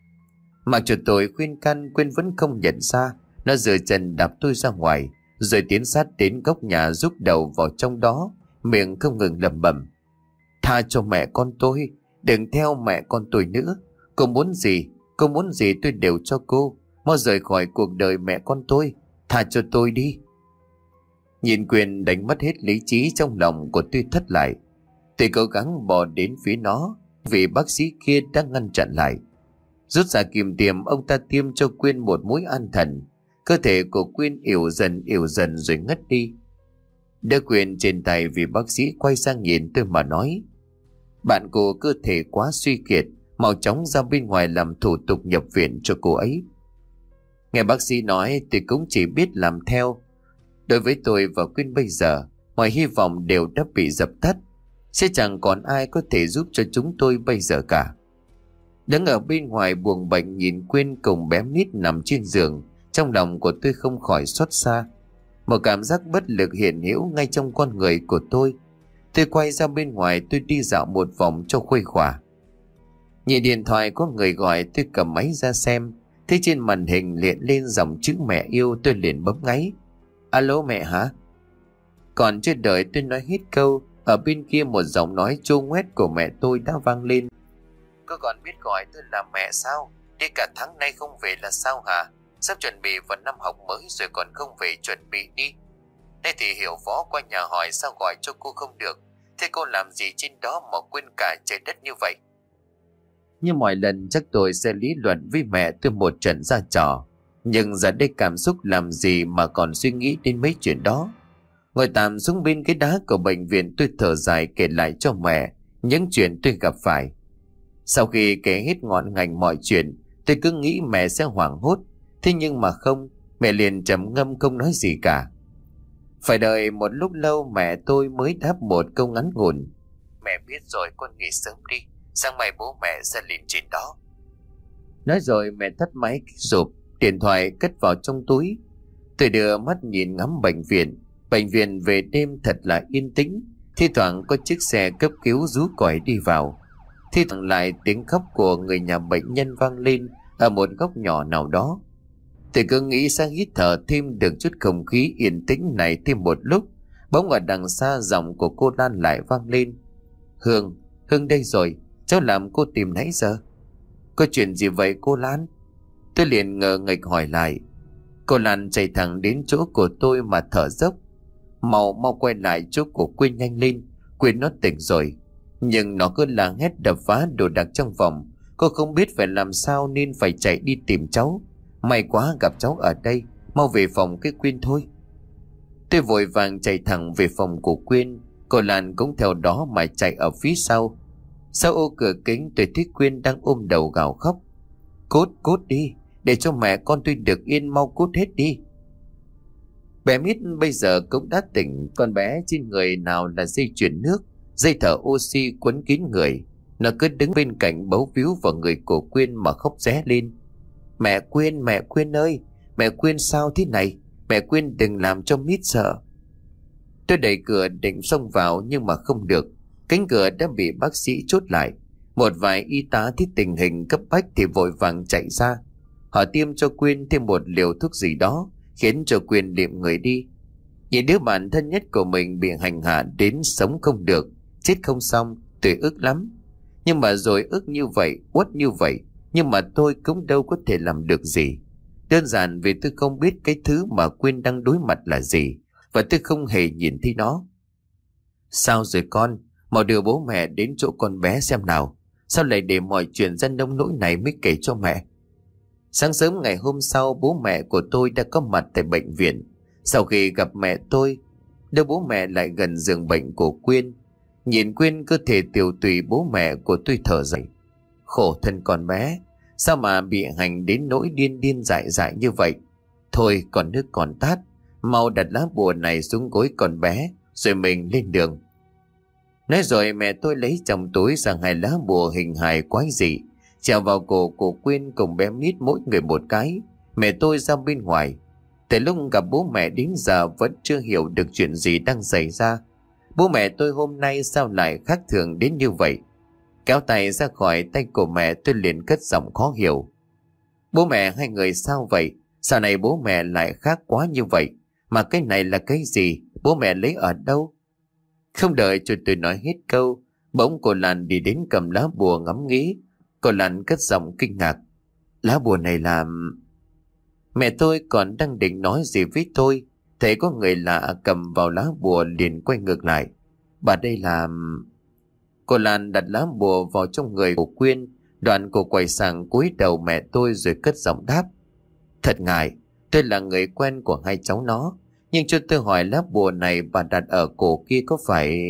[SPEAKER 1] Mặc cho tôi khuyên can, Quyên vẫn không nhận ra. Nó giơ chân đạp tôi ra ngoài, rồi tiến sát đến góc nhà, rúc đầu vào trong đó, miệng không ngừng lẩm bẩm. Tha cho mẹ con tôi, đừng theo mẹ con tôi nữa. Cô muốn gì, cô muốn gì tôi đều cho cô. Mau rời khỏi cuộc đời mẹ con tôi, tha cho tôi đi. Nhìn Quyên đánh mất hết lý trí, trong lòng của tôi thất lại. Tôi cố gắng bò đến phía nó, vì bác sĩ kia đang ngăn chặn lại. Rút ra kim tiêm, ông ta tiêm cho Quyên một mũi an thần. Cơ thể của Quyên yếu dần yếu dần rồi ngất đi. Đỡ Quyên trên tay, vì bác sĩ quay sang nhìn tôi mà nói. Bạn cô cơ thể quá suy kiệt, mau chóng ra bên ngoài làm thủ tục nhập viện cho cô ấy. Nghe bác sĩ nói tôi cũng chỉ biết làm theo. Đối với tôi và Quyên bây giờ, mọi hy vọng đều đã bị dập tắt. Sẽ chẳng còn ai có thể giúp cho chúng tôi bây giờ cả. Đứng ở bên ngoài buồng bệnh nhìn Quyên cùng bé Mít nằm trên giường, trong lòng của tôi không khỏi xót xa. Một cảm giác bất lực hiện hữu ngay trong con người của tôi. Tôi quay ra bên ngoài, tôi đi dạo một vòng cho khuây khỏa. Nhìn điện thoại có người gọi, tôi cầm máy ra xem. Thấy trên màn hình hiện lên dòng chữ mẹ yêu, tôi liền bấm ngáy. Alo mẹ hả? Còn chưa đợi tôi nói hết câu, ở bên kia một giọng nói chô ngoét của mẹ tôi đã vang lên. Cô còn biết gọi tôi là mẹ sao? Đi cả tháng nay không về là sao hả? Sắp chuẩn bị vào năm học mới rồi còn không về chuẩn bị đi. Đây thì Hiểu Phó qua nhà hỏi sao gọi cho cô không được. Thế cô làm gì trên đó mà quên cả trời đất như vậy? Như mọi lần chắc tôi sẽ lý luận với mẹ tôi một trận ra trò. Nhưng giờ đây cảm xúc làm gì mà còn suy nghĩ đến mấy chuyện đó. Ngồi tạm xuống bên cái đá của bệnh viện, tôi thở dài kể lại cho mẹ những chuyện tôi gặp phải. Sau khi kể hết ngọn ngành mọi chuyện, tôi cứ nghĩ mẹ sẽ hoảng hốt. Thế nhưng mà không, mẹ liền trầm ngâm không nói gì cả. Phải đợi một lúc lâu mẹ tôi mới đáp một câu ngắn ngủn. Mẹ biết rồi, con nghỉ sớm đi, sáng mai bố mẹ sẽ lên trên đó. Nói rồi mẹ tắt máy rụp, điện thoại cất vào trong túi. Tôi đưa mắt nhìn ngắm bệnh viện. Bệnh viện về đêm thật là yên tĩnh, thi thoảng có chiếc xe cấp cứu rú còi đi vào, thi thoảng lại tiếng khóc của người nhà bệnh nhân vang lên ở một góc nhỏ nào đó. Tôi cứ nghĩ sang hít thở thêm được chút không khí yên tĩnh này thêm một lúc, bỗng ở đằng xa giọng của cô Lan lại vang lên. Hương, Hương đây rồi, cháu làm cô tìm nãy giờ. Có chuyện gì vậy cô Lan? Tôi liền ngờ nghệch hỏi lại. Cô Lan chạy thẳng đến chỗ của tôi mà thở dốc. Mau mau quay lại chỗ của Quyên nhanh lên, Quyên nó tỉnh rồi. Nhưng nó cứ la hét đập phá đồ đạc trong phòng. Cô không biết phải làm sao nên phải chạy đi tìm cháu. May quá gặp cháu ở đây, mau về phòng cái Quyên thôi. Tôi vội vàng chạy thẳng về phòng của Quyên. Cô Lan cũng theo đó mà chạy ở phía sau. Sau ô cửa kính tôi thấy Quyên đang ôm đầu gào khóc. Cút cút đi, để cho mẹ con tôi được yên, mau cút hết đi. Bé Mít bây giờ cũng đã tỉnh. Con bé trên người nào là dây chuyền nước, dây thở oxy quấn kín người. Nó cứ đứng bên cạnh bấu víu vào người của Quyên mà khóc ré lên. Mẹ Quyên, mẹ Quyên ơi, mẹ Quyên sao thế này? Mẹ Quyên đừng làm cho Mít sợ. Tôi đẩy cửa định xông vào nhưng mà không được. Cánh cửa đã bị bác sĩ chốt lại. Một vài y tá thấy tình hình cấp bách thì vội vàng chạy ra. Họ tiêm cho Quyên thêm một liều thuốc gì đó, khiến cho Quyên liệm người đi. Nhìn đứa bạn thân nhất của mình bị hành hạ đến sống không được, chết không xong, tôi ức lắm. Nhưng mà rồi ức như vậy, uất như vậy, nhưng mà tôi cũng đâu có thể làm được gì. Đơn giản vì tôi không biết cái thứ mà Quyên đang đối mặt là gì, và tôi không hề nhìn thấy nó. Sao rồi con? Mau đưa bố mẹ đến chỗ con bé xem nào. Sao lại để mọi chuyện ra nông nỗi này mới kể cho mẹ? Sáng sớm ngày hôm sau, bố mẹ của tôi đã có mặt tại bệnh viện. Sau khi gặp mẹ tôi, đưa bố mẹ lại gần giường bệnh của Quyên. Nhìn Quyên cơ thể tiều tụy, bố mẹ của tôi thở dài. Khổ thân con bé, sao mà bị hành đến nỗi điên điên dại dại như vậy? Thôi còn nước còn tát, mau đặt lá bùa này xuống gối con bé, rồi mình lên đường. Nói rồi mẹ tôi lấy trong túi ra hai lá bùa hình hài quái dị, treo vào cổ của Quyên cùng bé Mít mỗi người một cái. Mẹ tôi ra bên ngoài. Từ lúc gặp bố mẹ đến giờ vẫn chưa hiểu được chuyện gì đang xảy ra. Bố mẹ tôi hôm nay sao lại khác thường đến như vậy? Kéo tay ra khỏi tay của mẹ, tôi liền cất giọng khó hiểu. Bố mẹ hai người sao vậy? Sao này bố mẹ lại khác quá như vậy? Mà cái này là cái gì? Bố mẹ lấy ở đâu? Không đợi cho tôi nói hết câu, bỗng cô Lan đi đến cầm lá bùa ngắm nghía. Cô Lan cất giọng kinh ngạc. Lá bùa này là... Mẹ tôi còn đang định nói gì với tôi, thấy có người lạ cầm vào lá bùa liền quay ngược lại. Bà đây là... Cô Lan đặt lá bùa vào trong người của Quyên, đoạn cô quay sang cúi đầu mẹ tôi rồi cất giọng đáp. Thật ngại, tôi là người quen của hai cháu nó, nhưng cho tôi hỏi lá bùa này bà đặt ở cổ kia có phải...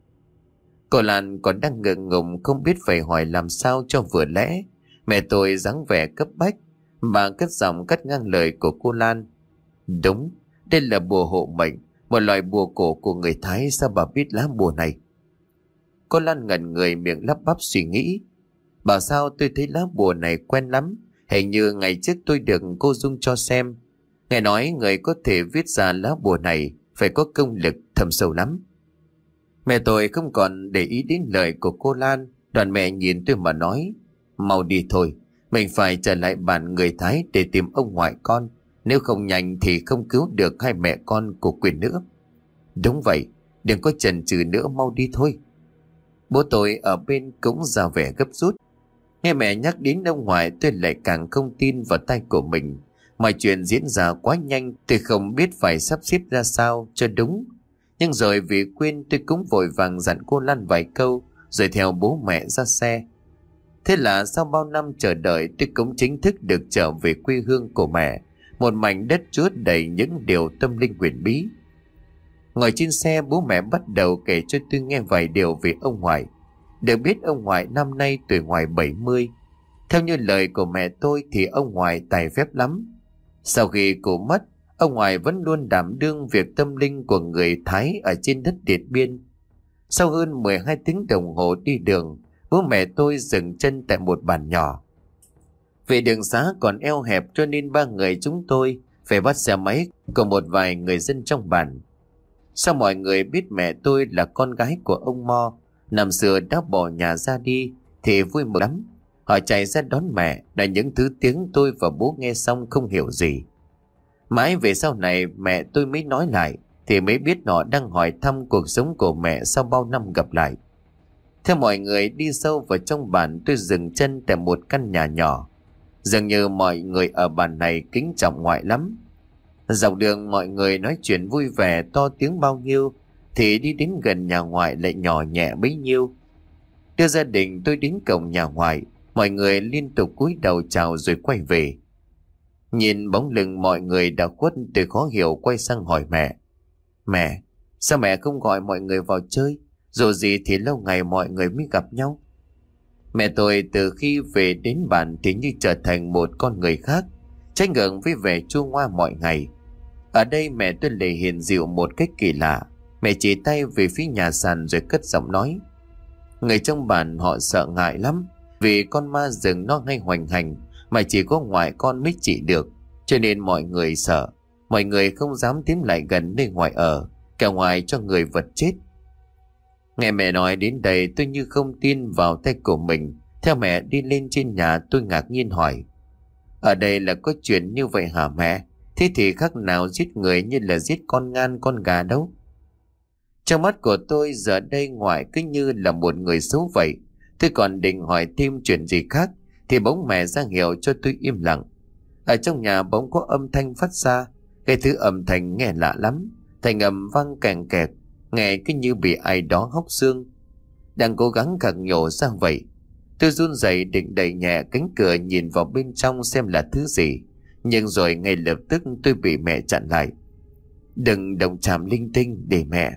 [SPEAKER 1] Cô Lan còn đang ngượng ngùng không biết phải hỏi làm sao cho vừa lẽ. Mẹ tôi dáng vẻ cấp bách, bà cất giọng cắt ngang lời của cô Lan. Đúng, đây là bùa hộ mệnh, một loại bùa cổ của người Thái. Sao bà biết lá bùa này? Cô Lan ngẩn người, miệng lắp bắp suy nghĩ. Bảo sao tôi thấy lá bùa này quen lắm, hình như ngày trước tôi được cô Dung cho xem. Nghe nói người có thể viết ra lá bùa này phải có công lực thâm sâu lắm. Mẹ tôi không còn để ý đến lời của cô Lan, đoàn mẹ nhìn tôi mà nói. Mau đi thôi, mình phải trở lại bản người Thái để tìm ông ngoại con. Nếu không nhanh thì không cứu được hai mẹ con của Quyên nữa. Đúng vậy, đừng có chần chừ nữa, mau đi thôi. Bố tôi ở bên cũng ra vẻ gấp rút. Nghe mẹ nhắc đến ông ngoại, tôi lại càng không tin vào tay của mình. Mọi chuyện diễn ra quá nhanh, tôi không biết phải sắp xếp ra sao cho đúng. Nhưng rồi vì Quyên, tôi cũng vội vàng dặn cô Lan vài câu, rồi theo bố mẹ ra xe. Thế là sau bao năm chờ đợi, tôi cũng chính thức được trở về quê hương của mẹ, một mảnh đất chứa đầy những điều tâm linh huyền bí. Ngồi trên xe, bố mẹ bắt đầu kể cho tôi nghe vài điều về ông ngoại. Được biết ông ngoại năm nay tuổi ngoài bảy mươi. Theo như lời của mẹ tôi thì ông ngoại tài phép lắm. Sau khi cô mất, ông ngoại vẫn luôn đảm đương việc tâm linh của người Thái ở trên đất Điện Biên. Sau hơn mười hai tiếng đồng hồ đi đường, bố mẹ tôi dừng chân tại một bản nhỏ. Vì đường xá còn eo hẹp cho nên ba người chúng tôi phải bắt xe máy của một vài người dân trong bản. Sao mọi người biết mẹ tôi là con gái của ông Mo, năm xưa đã bỏ nhà ra đi, thì vui mừng lắm. Họ chạy ra đón mẹ, là những thứ tiếng tôi và bố nghe xong không hiểu gì. Mãi về sau này mẹ tôi mới nói lại, thì mới biết họ đang hỏi thăm cuộc sống của mẹ sau bao năm gặp lại. Theo mọi người đi sâu vào trong bản, tôi dừng chân tại một căn nhà nhỏ. Dường như mọi người ở bản này kính trọng ngoại lắm. Dọc đường mọi người nói chuyện vui vẻ to tiếng bao nhiêu, thì đi đến gần nhà ngoại lại nhỏ nhẹ bấy nhiêu. Đưa gia đình tôi đến cổng nhà ngoại, mọi người liên tục cúi đầu chào rồi quay về. Nhìn bóng lưng mọi người đã khuất, tôi khó hiểu quay sang hỏi mẹ. Mẹ, sao mẹ không gọi mọi người vào chơi? Dù gì thì lâu ngày mọi người mới gặp nhau. Mẹ tôi từ khi về đến bản thì như trở thành một con người khác, trái ngược với vẻ chua ngoa mọi ngày. Ở đây mẹ tôi lại hiền dịu một cách kỳ lạ. Mẹ chỉ tay về phía nhà sàn rồi cất giọng nói. Người trong bản họ sợ ngại lắm, vì con ma rừng nó hay hoành hành, mà chỉ có ngoại con mới trị được, cho nên mọi người sợ. Mọi người không dám tiến lại gần nơi ngoại ở, kẻo ngoài cho người vật chết. Nghe mẹ nói đến đây tôi như không tin vào tay của mình. Theo mẹ đi lên trên nhà, tôi ngạc nhiên hỏi. Ở đây là có chuyện như vậy hả mẹ? Thế thì khác nào giết người như là giết con ngan con gà đâu. Trong mắt của tôi giờ đây ngoại cứ như là một người xấu vậy. Tôi còn định hỏi thêm chuyện gì khác, thì bỗng mẹ ra hiệu cho tôi im lặng. Ở trong nhà bỗng có âm thanh phát ra. Cái thứ âm thanh nghe lạ lắm, thành âm vang kèn kẹt, nghe cứ như bị ai đó hóc xương. Đang cố gắng gạt nhổ ra vậy. Tôi run rẩy định đẩy nhẹ cánh cửa nhìn vào bên trong xem là thứ gì, nhưng rồi ngay lập tức tôi bị mẹ chặn lại. Đừng động chạm linh tinh để mẹ.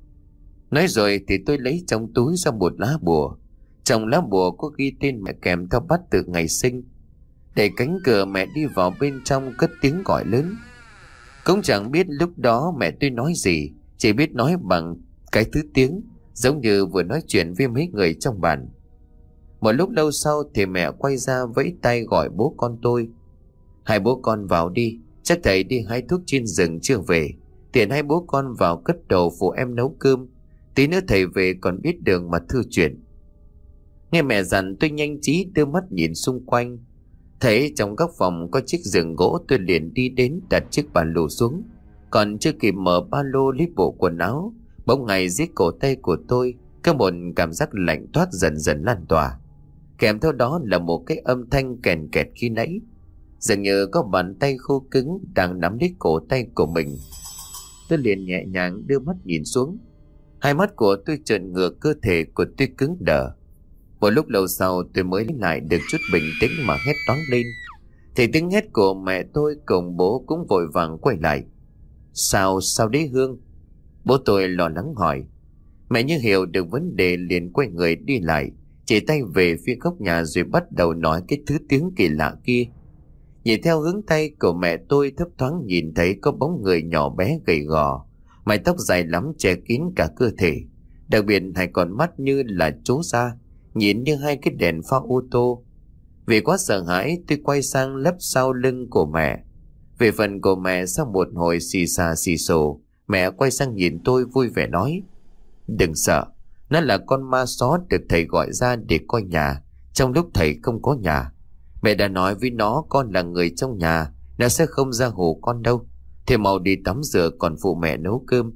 [SPEAKER 1] Nói rồi thì tôi lấy trong túi ra một lá bùa. Trong lá bùa có ghi tên mẹ kèm theo bát tự ngày sinh. Đẩy cánh cửa mẹ đi vào bên trong, cất tiếng gọi lớn. Cũng chẳng biết lúc đó mẹ tôi nói gì, chỉ biết nói bằng cái thứ tiếng giống như vừa nói chuyện với mấy người trong bản. Một lúc lâu sau thì mẹ quay ra vẫy tay gọi bố con tôi. Hai bố con vào đi, chắc thầy đi hái thuốc trên rừng chưa về. Tiện hai bố con vào cất đồ phụ em nấu cơm. Tí nữa thầy về còn biết đường mà thưa chuyện. Nghe mẹ dặn tôi nhanh trí đưa mắt nhìn xung quanh. Thấy trong góc phòng có chiếc giường gỗ, tôi liền đi đến đặt chiếc ba lô xuống. Còn chưa kịp mở ba lô lấy bộ quần áo, bỗng ngay dưới cổ tay của tôi có một cảm giác lạnh toát dần dần lan tỏa. Kèm theo đó là một cái âm thanh kèn kẹt khi nãy, dường như có bàn tay khô cứng đang nắm lấy cổ tay của mình. Tôi liền nhẹ nhàng đưa mắt nhìn xuống. Hai mắt của tôi trợn ngược, cơ thể của tôi cứng đờ. Một lúc lâu sau tôi mới lại được chút bình tĩnh mà hét toáng lên. Thì tiếng hét của mẹ tôi cùng bố cũng vội vàng quay lại. Sao, sao đấy Hương? Bố tôi lo lắng hỏi. Mẹ như hiểu được vấn đề liền quay người đi lại, chỉ tay về phía góc nhà rồi bắt đầu nói cái thứ tiếng kỳ lạ kia. Nhìn theo hướng tay của mẹ tôi, thấp thoáng nhìn thấy có bóng người nhỏ bé gầy gò, mái tóc dài lắm che kín cả cơ thể, đặc biệt hai con mắt như là trố ra, nhìn như hai cái đèn pha ô tô. Vì quá sợ hãi tôi quay sang lấp sau lưng của mẹ. Về phần của mẹ, sau một hồi xì xà xì xồ, mẹ quay sang nhìn tôi vui vẻ nói. Đừng sợ, nó là con ma só được thầy gọi ra để coi nhà trong lúc thầy không có nhà. Mẹ đã nói với nó con là người trong nhà, nó sẽ không ra hù con đâu. Thì mau đi tắm rửa còn phụ mẹ nấu cơm.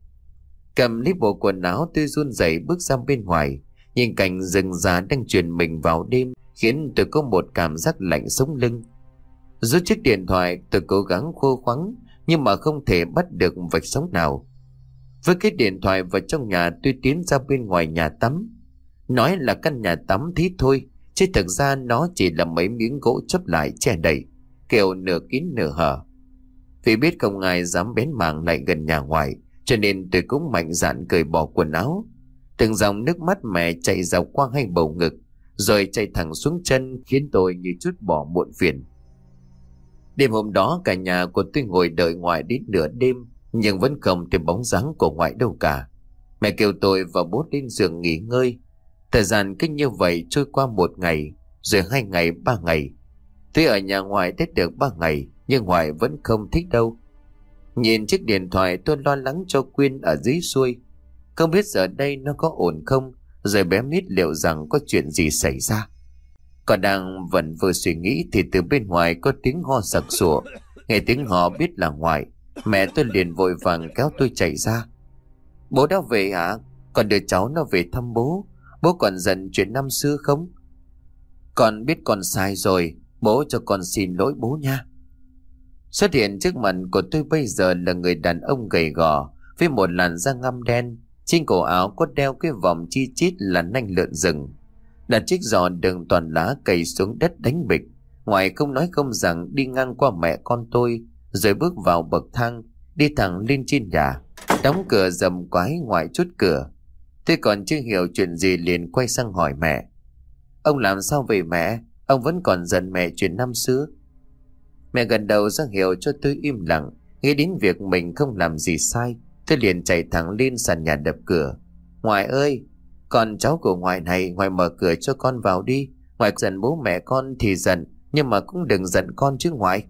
[SPEAKER 1] Cầm lấy bộ quần áo tôi run rẩy bước ra bên ngoài. Nhìn cảnh rừng già đang chuyển mình vào đêm khiến tôi có một cảm giác lạnh sống lưng. Rút chiếc điện thoại tôi cố gắng khô khoắng, nhưng mà không thể bắt được vạch sống nào. Với cái điện thoại vào trong nhà, tôi tiến ra bên ngoài nhà tắm. Nói là căn nhà tắm thế thôi, chứ thực ra nó chỉ là mấy miếng gỗ chắp lại che đậy, kiểu nửa kín nửa hở. Vì biết không ai dám bén mảng lại gần nhà ngoài, cho nên tôi cũng mạnh dạn cởi bỏ quần áo. Từng dòng nước mắt mẹ chạy dọc qua hai bầu ngực, rồi chạy thẳng xuống chân, khiến tôi như chút bỏ muộn phiền. Đêm hôm đó cả nhà của tôi ngồi đợi ngoại đến nửa đêm, nhưng vẫn không thấy bóng dáng của ngoại đâu cả. Mẹ kêu tôi và bố lên giường nghỉ ngơi. Thời gian cứ như vậy trôi qua một ngày, rồi hai ngày, ba ngày. Tôi ở nhà ngoại đã được ba ngày, nhưng ngoại vẫn không thích đâu. Nhìn chiếc điện thoại tôi lo lắng cho Quyên ở dưới xuôi. Không biết giờ đây nó có ổn không, rồi bé Mít liệu rằng có chuyện gì xảy ra. Còn đang vẫn vừa suy nghĩ thì từ bên ngoài có tiếng ho sặc sụa. Nghe tiếng ho biết là ngoại. Mẹ tôi liền vội vàng kéo tôi chạy ra. Bố đã về hả? Còn đứa cháu nó về thăm bố. Bố còn giận chuyện năm xưa không? Con biết con sai rồi. Bố cho con xin lỗi bố nha. Xuất hiện trước mặt của tôi bây giờ là người đàn ông gầy gò với một làn da ngăm đen. Trên cổ áo có đeo cái vòng chi chít là nanh lợn rừng. Đặt chiếc giò đường toàn lá cày xuống đất đánh bịch. Ngoài không nói không rằng đi ngang qua mẹ con tôi, rồi bước vào bậc thang, đi thẳng lên trên nhà, đóng cửa dầm quái ngoài chốt cửa. Tôi còn chưa hiểu chuyện gì liền quay sang hỏi mẹ. Ông làm sao vậy mẹ? Ông vẫn còn giận mẹ chuyện năm xưa? Mẹ gần đầu ra hiệu cho tôi im lặng. Nghĩ đến việc mình không làm gì sai, tôi liền chạy thẳng lên sàn nhà đập cửa. Ngoại ơi, con cháu của ngoại này, ngoại mở cửa cho con vào đi. Ngoại giận bố mẹ con thì giận, nhưng mà cũng đừng giận con chứ ngoại.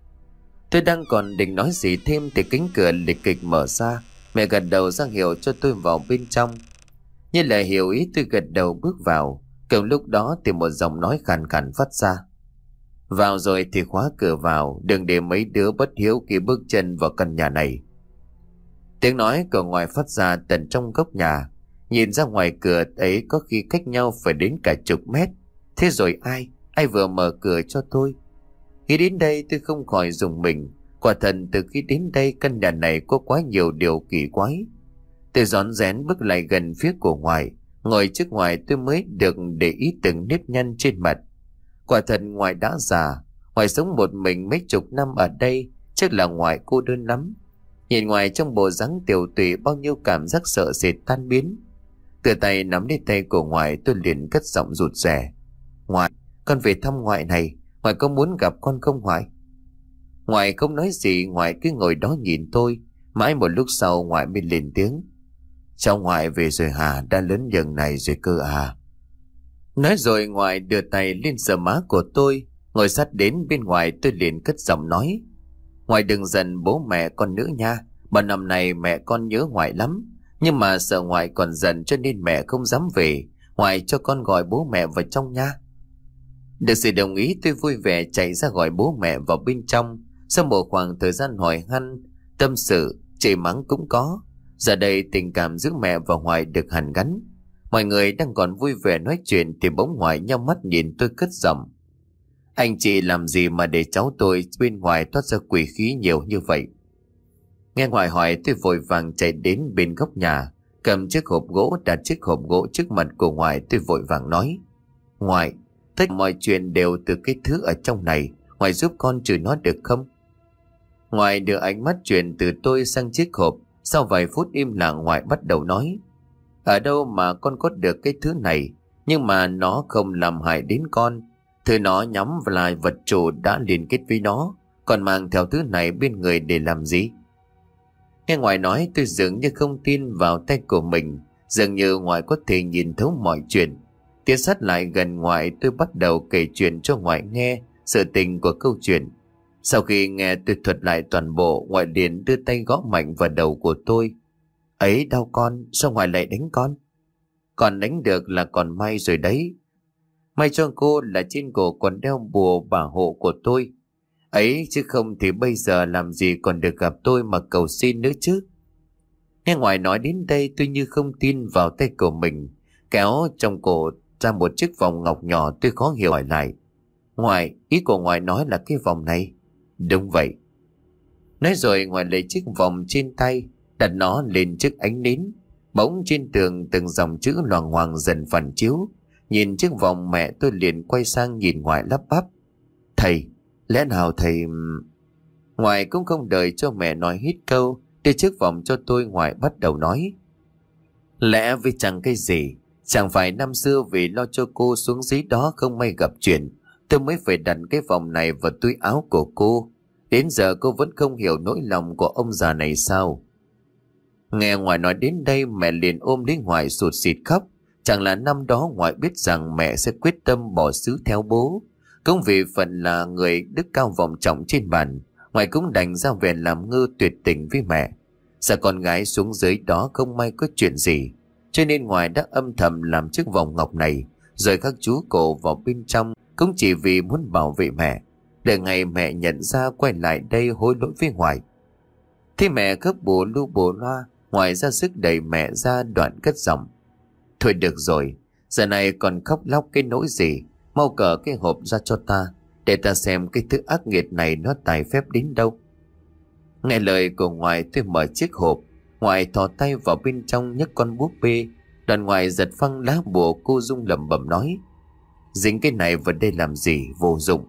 [SPEAKER 1] Tôi đang còn định nói gì thêm thì cánh cửa lịch kịch mở ra. Mẹ gật đầu ra hiệu cho tôi vào bên trong. Như là hiểu ý tôi gật đầu bước vào. Cùng lúc đó thì một giọng nói khàn khàn phát ra. Vào rồi thì khóa cửa vào, đừng để mấy đứa bất hiếu khi bước chân vào căn nhà này. Tiếng nói của ngoài phát ra tận trong góc nhà. Nhìn ra ngoài cửa ấy có khi cách nhau phải đến cả chục mét. Thế rồi ai, ai vừa mở cửa cho tôi? Khi đến đây tôi không khỏi rùng mình. Quả thật từ khi đến đây căn nhà này có quá nhiều điều kỳ quái. Tôi rón rén bước lại gần phía của ngoài. Ngồi trước ngoài tôi mới được để ý từng nếp nhăn trên mặt. Quả thật ngoài đã già. Ngoài sống một mình mấy chục năm ở đây, chắc là ngoài cô đơn lắm. Nhìn ngoài trong bộ dáng tiểu tụy, bao nhiêu cảm giác sợ sệt tan biến. Từ tay nắm lấy tay của ngoại, tôi liền cất giọng rụt rè. Ngoại, con về thăm ngoại này. Ngoại có muốn gặp con không ngoại? Ngoại không nói gì, ngoại cứ ngồi đó nhìn tôi. Mãi một lúc sau ngoại mới lên tiếng. Cháu ngoại về rồi hả? Đã lớn dần này rồi cơ à? Nói rồi ngoại đưa tay lên sờ má của tôi. Ngồi sát đến bên ngoài tôi liền cất giọng nói. Ngoại đừng giận bố mẹ con nữa nha. Bao năm nay mẹ con nhớ ngoại lắm. Nhưng mà sợ ngoại còn giận cho nên mẹ không dám về. Ngoại cho con gọi bố mẹ vào trong nha. Được sự đồng ý tôi vui vẻ chạy ra gọi bố mẹ vào bên trong. Sau một khoảng thời gian hỏi han, tâm sự, chửi mắng cũng có. Giờ đây tình cảm giữa mẹ và ngoại được hàn gắn. Mọi người đang còn vui vẻ nói chuyện thì bỗng ngoại nhắm mắt nhìn tôi cất giọng. Anh chị làm gì mà để cháu tôi bên ngoài thoát ra quỷ khí nhiều như vậy? Nghe ngoại hỏi tôi vội vàng chạy đến bên góc nhà, cầm chiếc hộp gỗ, đặt chiếc hộp gỗ trước mặt của ngoại. Tôi vội vàng nói. Ngoại, tất mọi chuyện đều từ cái thứ ở trong này. Ngoại giúp con trừ nó được không? Ngoại đưa ánh mắt chuyển từ tôi sang chiếc hộp. Sau vài phút im lặng ngoại bắt đầu nói. Ở đâu mà con có được cái thứ này, nhưng mà nó không làm hại đến con. Thứ nó nhắm vào là vật chủ đã liên kết với nó. Còn mang theo thứ này bên người để làm gì? Nghe ngoại nói tôi dường như không tin vào tay của mình. Dường như ngoại có thể nhìn thấu mọi chuyện. Tiến sát lại gần ngoại tôi bắt đầu kể chuyện cho ngoại nghe sự tình của câu chuyện. Sau khi nghe tôi thuật lại toàn bộ, ngoại liền đưa tay gõ mạnh vào đầu của tôi. Ấy đau con, sao ngoại lại đánh con? Con đánh được là còn may rồi đấy. May cho cô là trên cổ còn đeo bùa bảo hộ của tôi. Ấy chứ không thì bây giờ làm gì còn được gặp tôi mà cầu xin nữa chứ. Nghe ngoại nói đến đây tôi như không tin vào tay của mình. Kéo trong cổ ra một chiếc vòng ngọc nhỏ, tôi khó hiểu hỏi lại. Ngoại, ý của ngoại nói là cái vòng này? Đúng vậy. Nói rồi ngoại lấy chiếc vòng trên tay, đặt nó lên chiếc ánh nến. Bỗng trên tường từng dòng chữ loằng hoàng dần phản chiếu. Nhìn chiếc vòng mẹ tôi liền quay sang nhìn ngoại lắp bắp. Thầy, lẽ nào thầy... Ngoại cũng không đợi cho mẹ nói hết câu, đưa chiếc vòng cho tôi. Ngoại bắt đầu nói. Lẽ vì chẳng cái gì, chẳng phải năm xưa vì lo cho cô xuống dưới đó không may gặp chuyện, tôi mới phải đặt cái vòng này vào túi áo của cô. Đến giờ cô vẫn không hiểu nỗi lòng của ông già này sao? Nghe ngoại nói đến đây mẹ liền ôm lấy ngoại sụt sịt khóc. Chẳng là năm đó ngoại biết rằng mẹ sẽ quyết tâm bỏ xứ theo bố. Cũng vì phần là người đức cao vọng trọng trên bàn, Ngoại cũng đành ra vẻ làm ngơ tuyệt tình với mẹ. Sợ con gái xuống dưới đó không may có chuyện gì, cho nên Ngoại đã âm thầm làm chiếc vòng ngọc này rồi khắc chú cổ vào bên trong, cũng chỉ vì muốn bảo vệ mẹ, để ngày mẹ nhận ra quay lại đây hối lỗi với Ngoại. Thế mẹ khóc bù lu bù loa, Ngoại ra sức đẩy mẹ ra, đoạn cất giọng: "Thôi được rồi, giờ này còn khóc lóc cái nỗi gì, mau cởi cái hộp ra cho ta, để ta xem cái thứ ác nghiệt này nó tài phép đến đâu." Nghe lời của Ngoại, tôi mở chiếc hộp. Ngoại thò tay vào bên trong nhấc con búp bê, đoạn Ngoại giật phăng lá bùa. Cô Dung lẩm bẩm nói: "Dính cái này vào đây làm gì, vô dụng."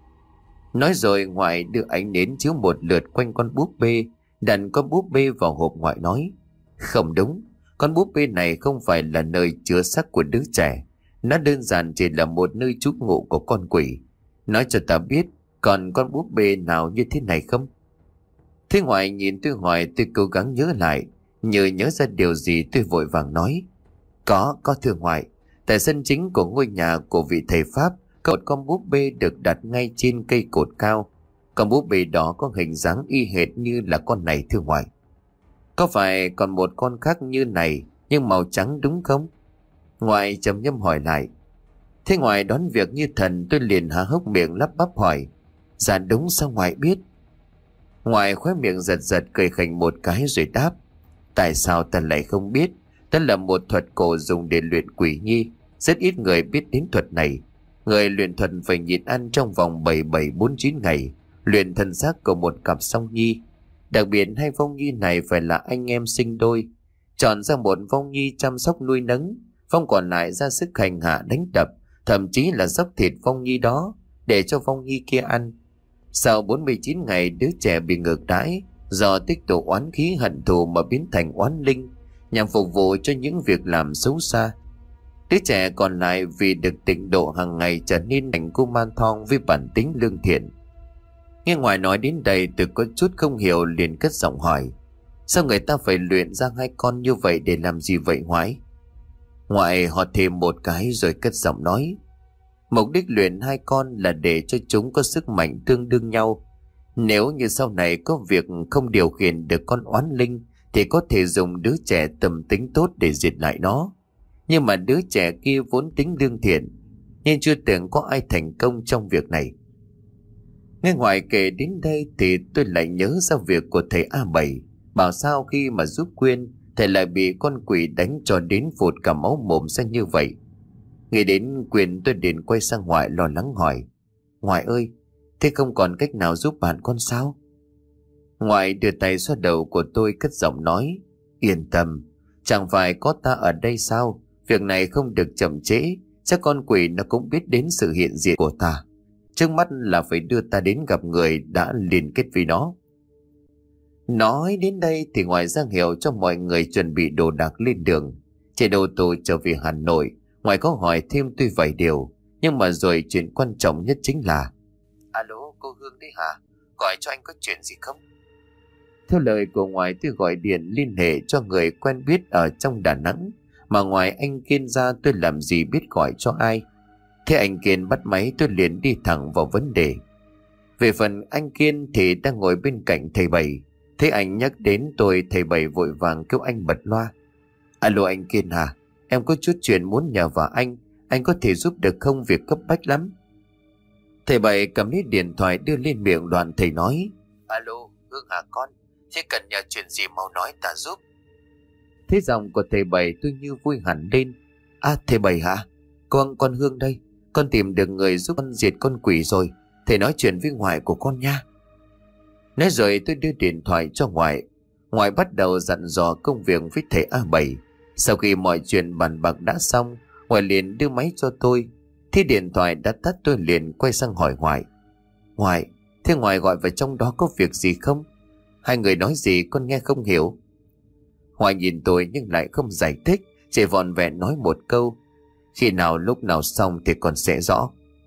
[SPEAKER 1] Nói rồi Ngoại đưa ánh nến chiếu một lượt quanh con búp bê, đặt con búp bê vào hộp. Ngoại nói: "Không đúng, con búp bê này không phải là nơi chứa xác của đứa trẻ, nó đơn giản chỉ là một nơi trú ngụ của con quỷ. Nói cho ta biết, còn con búp bê nào như thế này không?" Thế Ngoại nhìn tôi hỏi, tôi cố gắng nhớ lại. Như nhớ ra điều gì, tôi vội vàng nói: Có, có thưa Ngoại. Tại sân chính của ngôi nhà của vị thầy Pháp có một con búp bê được đặt ngay trên cây cột cao. Con búp bê đó có hình dáng y hệt như là con này thưa Ngoại. Có phải còn một con khác như này nhưng màu trắng đúng không? Ngoại trầm ngâm hỏi lại. Thế Ngoại đoán việc như thần, tôi liền há hốc miệng lắp bắp hỏi: Dạ đúng, sao Ngoại biết? Ngoại khóe miệng giật giật cười khành một cái rồi đáp: Tại sao ta lại không biết? Đó là một thuật cổ dùng để luyện quỷ nhi. Rất ít người biết đến thuật này. Người luyện thuật phải nhịn ăn trong vòng bảy bảy bốn chín ngày, luyện thân xác của một cặp song nhi. Đặc biệt hai vong nhi này phải là anh em sinh đôi. Chọn ra một vong nhi chăm sóc nuôi nấng, vong còn lại ra sức hành hạ đánh đập, thậm chí là dốc thịt vong nhi đó để cho vong nhi kia ăn. Sau bốn mươi chín ngày, đứa trẻ bị ngược đãi do tích tụ oán khí hận thù mà biến thành oán linh, nhằm phục vụ cho những việc làm xấu xa. Đứa trẻ còn lại vì được tịnh độ hàng ngày trở nên thành Kuman Thong với bản tính lương thiện. Nghe Ngoại nói đến đây, tôi có chút không hiểu, liền cất giọng hỏi: Sao người ta phải luyện ra hai con như vậy để làm gì vậy Ngoại? Ngoại họ thêm một cái rồi cất giọng nói: Mục đích luyện hai con là để cho chúng có sức mạnh tương đương nhau. Nếu như sau này có việc không điều khiển được con oán linh thì có thể dùng đứa trẻ tâm tính tốt để diệt lại nó. Nhưng mà đứa trẻ kia vốn tính lương thiện, nên chưa từng có ai thành công trong việc này. Nghe Ngoại kể đến đây thì tôi lại nhớ ra việc của thầy A bảy, bảo sao khi mà giúp Quyên, thầy lại bị con quỷ đánh cho đến phụt cả máu mồm ra như vậy. Nghĩ đến Quyên, tôi liền quay sang Ngoại lo lắng hỏi: Ngoại ơi, thế không còn cách nào giúp bạn con sao? Ngoại đưa tay xoa đầu của tôi, cất giọng nói: Yên tâm, chẳng phải có ta ở đây sao? Việc này không được chậm trễ, chắc con quỷ nó cũng biết đến sự hiện diện của ta. Trước mắt là phải đưa ta đến gặp người đã liên kết với nó. Nói đến đây thì Ngoại ra hiệu cho mọi người chuẩn bị đồ đạc lên đường. Trên ô tô trở về Hà Nội, Ngoại có hỏi thêm tôi vài điều, nhưng mà rồi chuyện quan trọng nhất chính là: Alo, cô Hương đấy hả? Gọi cho anh có chuyện gì không? Theo lời của Ngoại, tôi gọi điện liên hệ cho người quen biết ở trong Đà Nẵng, mà ngoài anh Kiên ra tôi làm gì biết gọi cho ai. Thế anh Kiên bắt máy, tôi liền đi thẳng vào vấn đề. Về phần anh Kiên thì đang ngồi bên cạnh thầy Bảy. Thế anh nhắc đến tôi, thầy Bảy vội vàng kêu anh bật loa: Alo anh Kiên hả? Em có chút chuyện muốn nhờ vào anh, anh có thể giúp được không? Việc cấp bách lắm. Thầy Bảy cầm lấy điện thoại đưa lên miệng, đoạn thầy nói: Alo, Hương hả con? Thế cần nhờ chuyện gì mau nói ta giúp. Thế giọng của thầy Bảy tôi như vui hẳn lên. À thầy Bảy hả? Con, con Hương đây. Con tìm được người giúp con diệt con quỷ rồi. Thầy nói chuyện với Ngoại của con nha. Nói rồi tôi đưa điện thoại cho Ngoại. Ngoại bắt đầu dặn dò công việc với thầy A bảy. Sau khi mọi chuyện bàn bạc đã xong, Ngoại liền đưa máy cho tôi. Thì điện thoại đã tắt, tôi liền quay sang hỏi Ngoại: Ngoại, thế Ngoại gọi vào trong đó có việc gì không? Hai người nói gì con nghe không hiểu. Ngoại nhìn tôi nhưng lại không giải thích, chỉ vọn vẹn nói một câu: Khi nào lúc nào xong thì con sẽ rõ.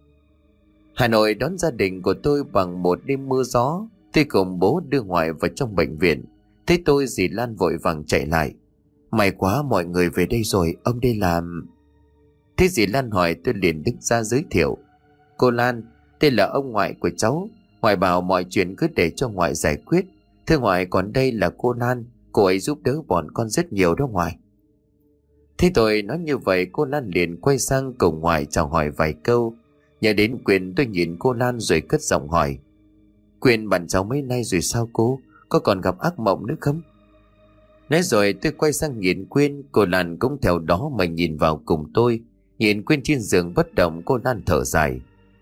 [SPEAKER 1] Hà Nội đón gia đình của tôi bằng một đêm mưa gió. Tôi cùng bố đưa Ngoại vào trong bệnh viện. Thấy tôi, dì Lan vội vàng chạy lại: May quá, mọi người về đây rồi, ông đây làm... Thế dì Lan hỏi, tôi liền đứng ra giới thiệu: Cô Lan, đây là ông ngoại của cháu. Ngoại bảo mọi chuyện cứ để cho ngoại giải quyết. Thưa ngoại, còn đây là cô Lan, cô ấy giúp đỡ bọn con rất nhiều đó ngoại. Thế tôi nói như vậy, cô Lan liền quay sang cùng ngoại chào hỏi vài câu. Nhớ đến Quyền, tôi nhìn cô Lan rồi cất giọng hỏi: Quyền, bạn cháu mấy nay rồi sao cô? Có còn gặp ác mộng nữa không? Nói rồi tôi quay sang nhìn Quyên. Cô Lan cũng theo đó mà nhìn vào cùng tôi. Nhìn Quyên trên giường bất động, cô Lan thở dài: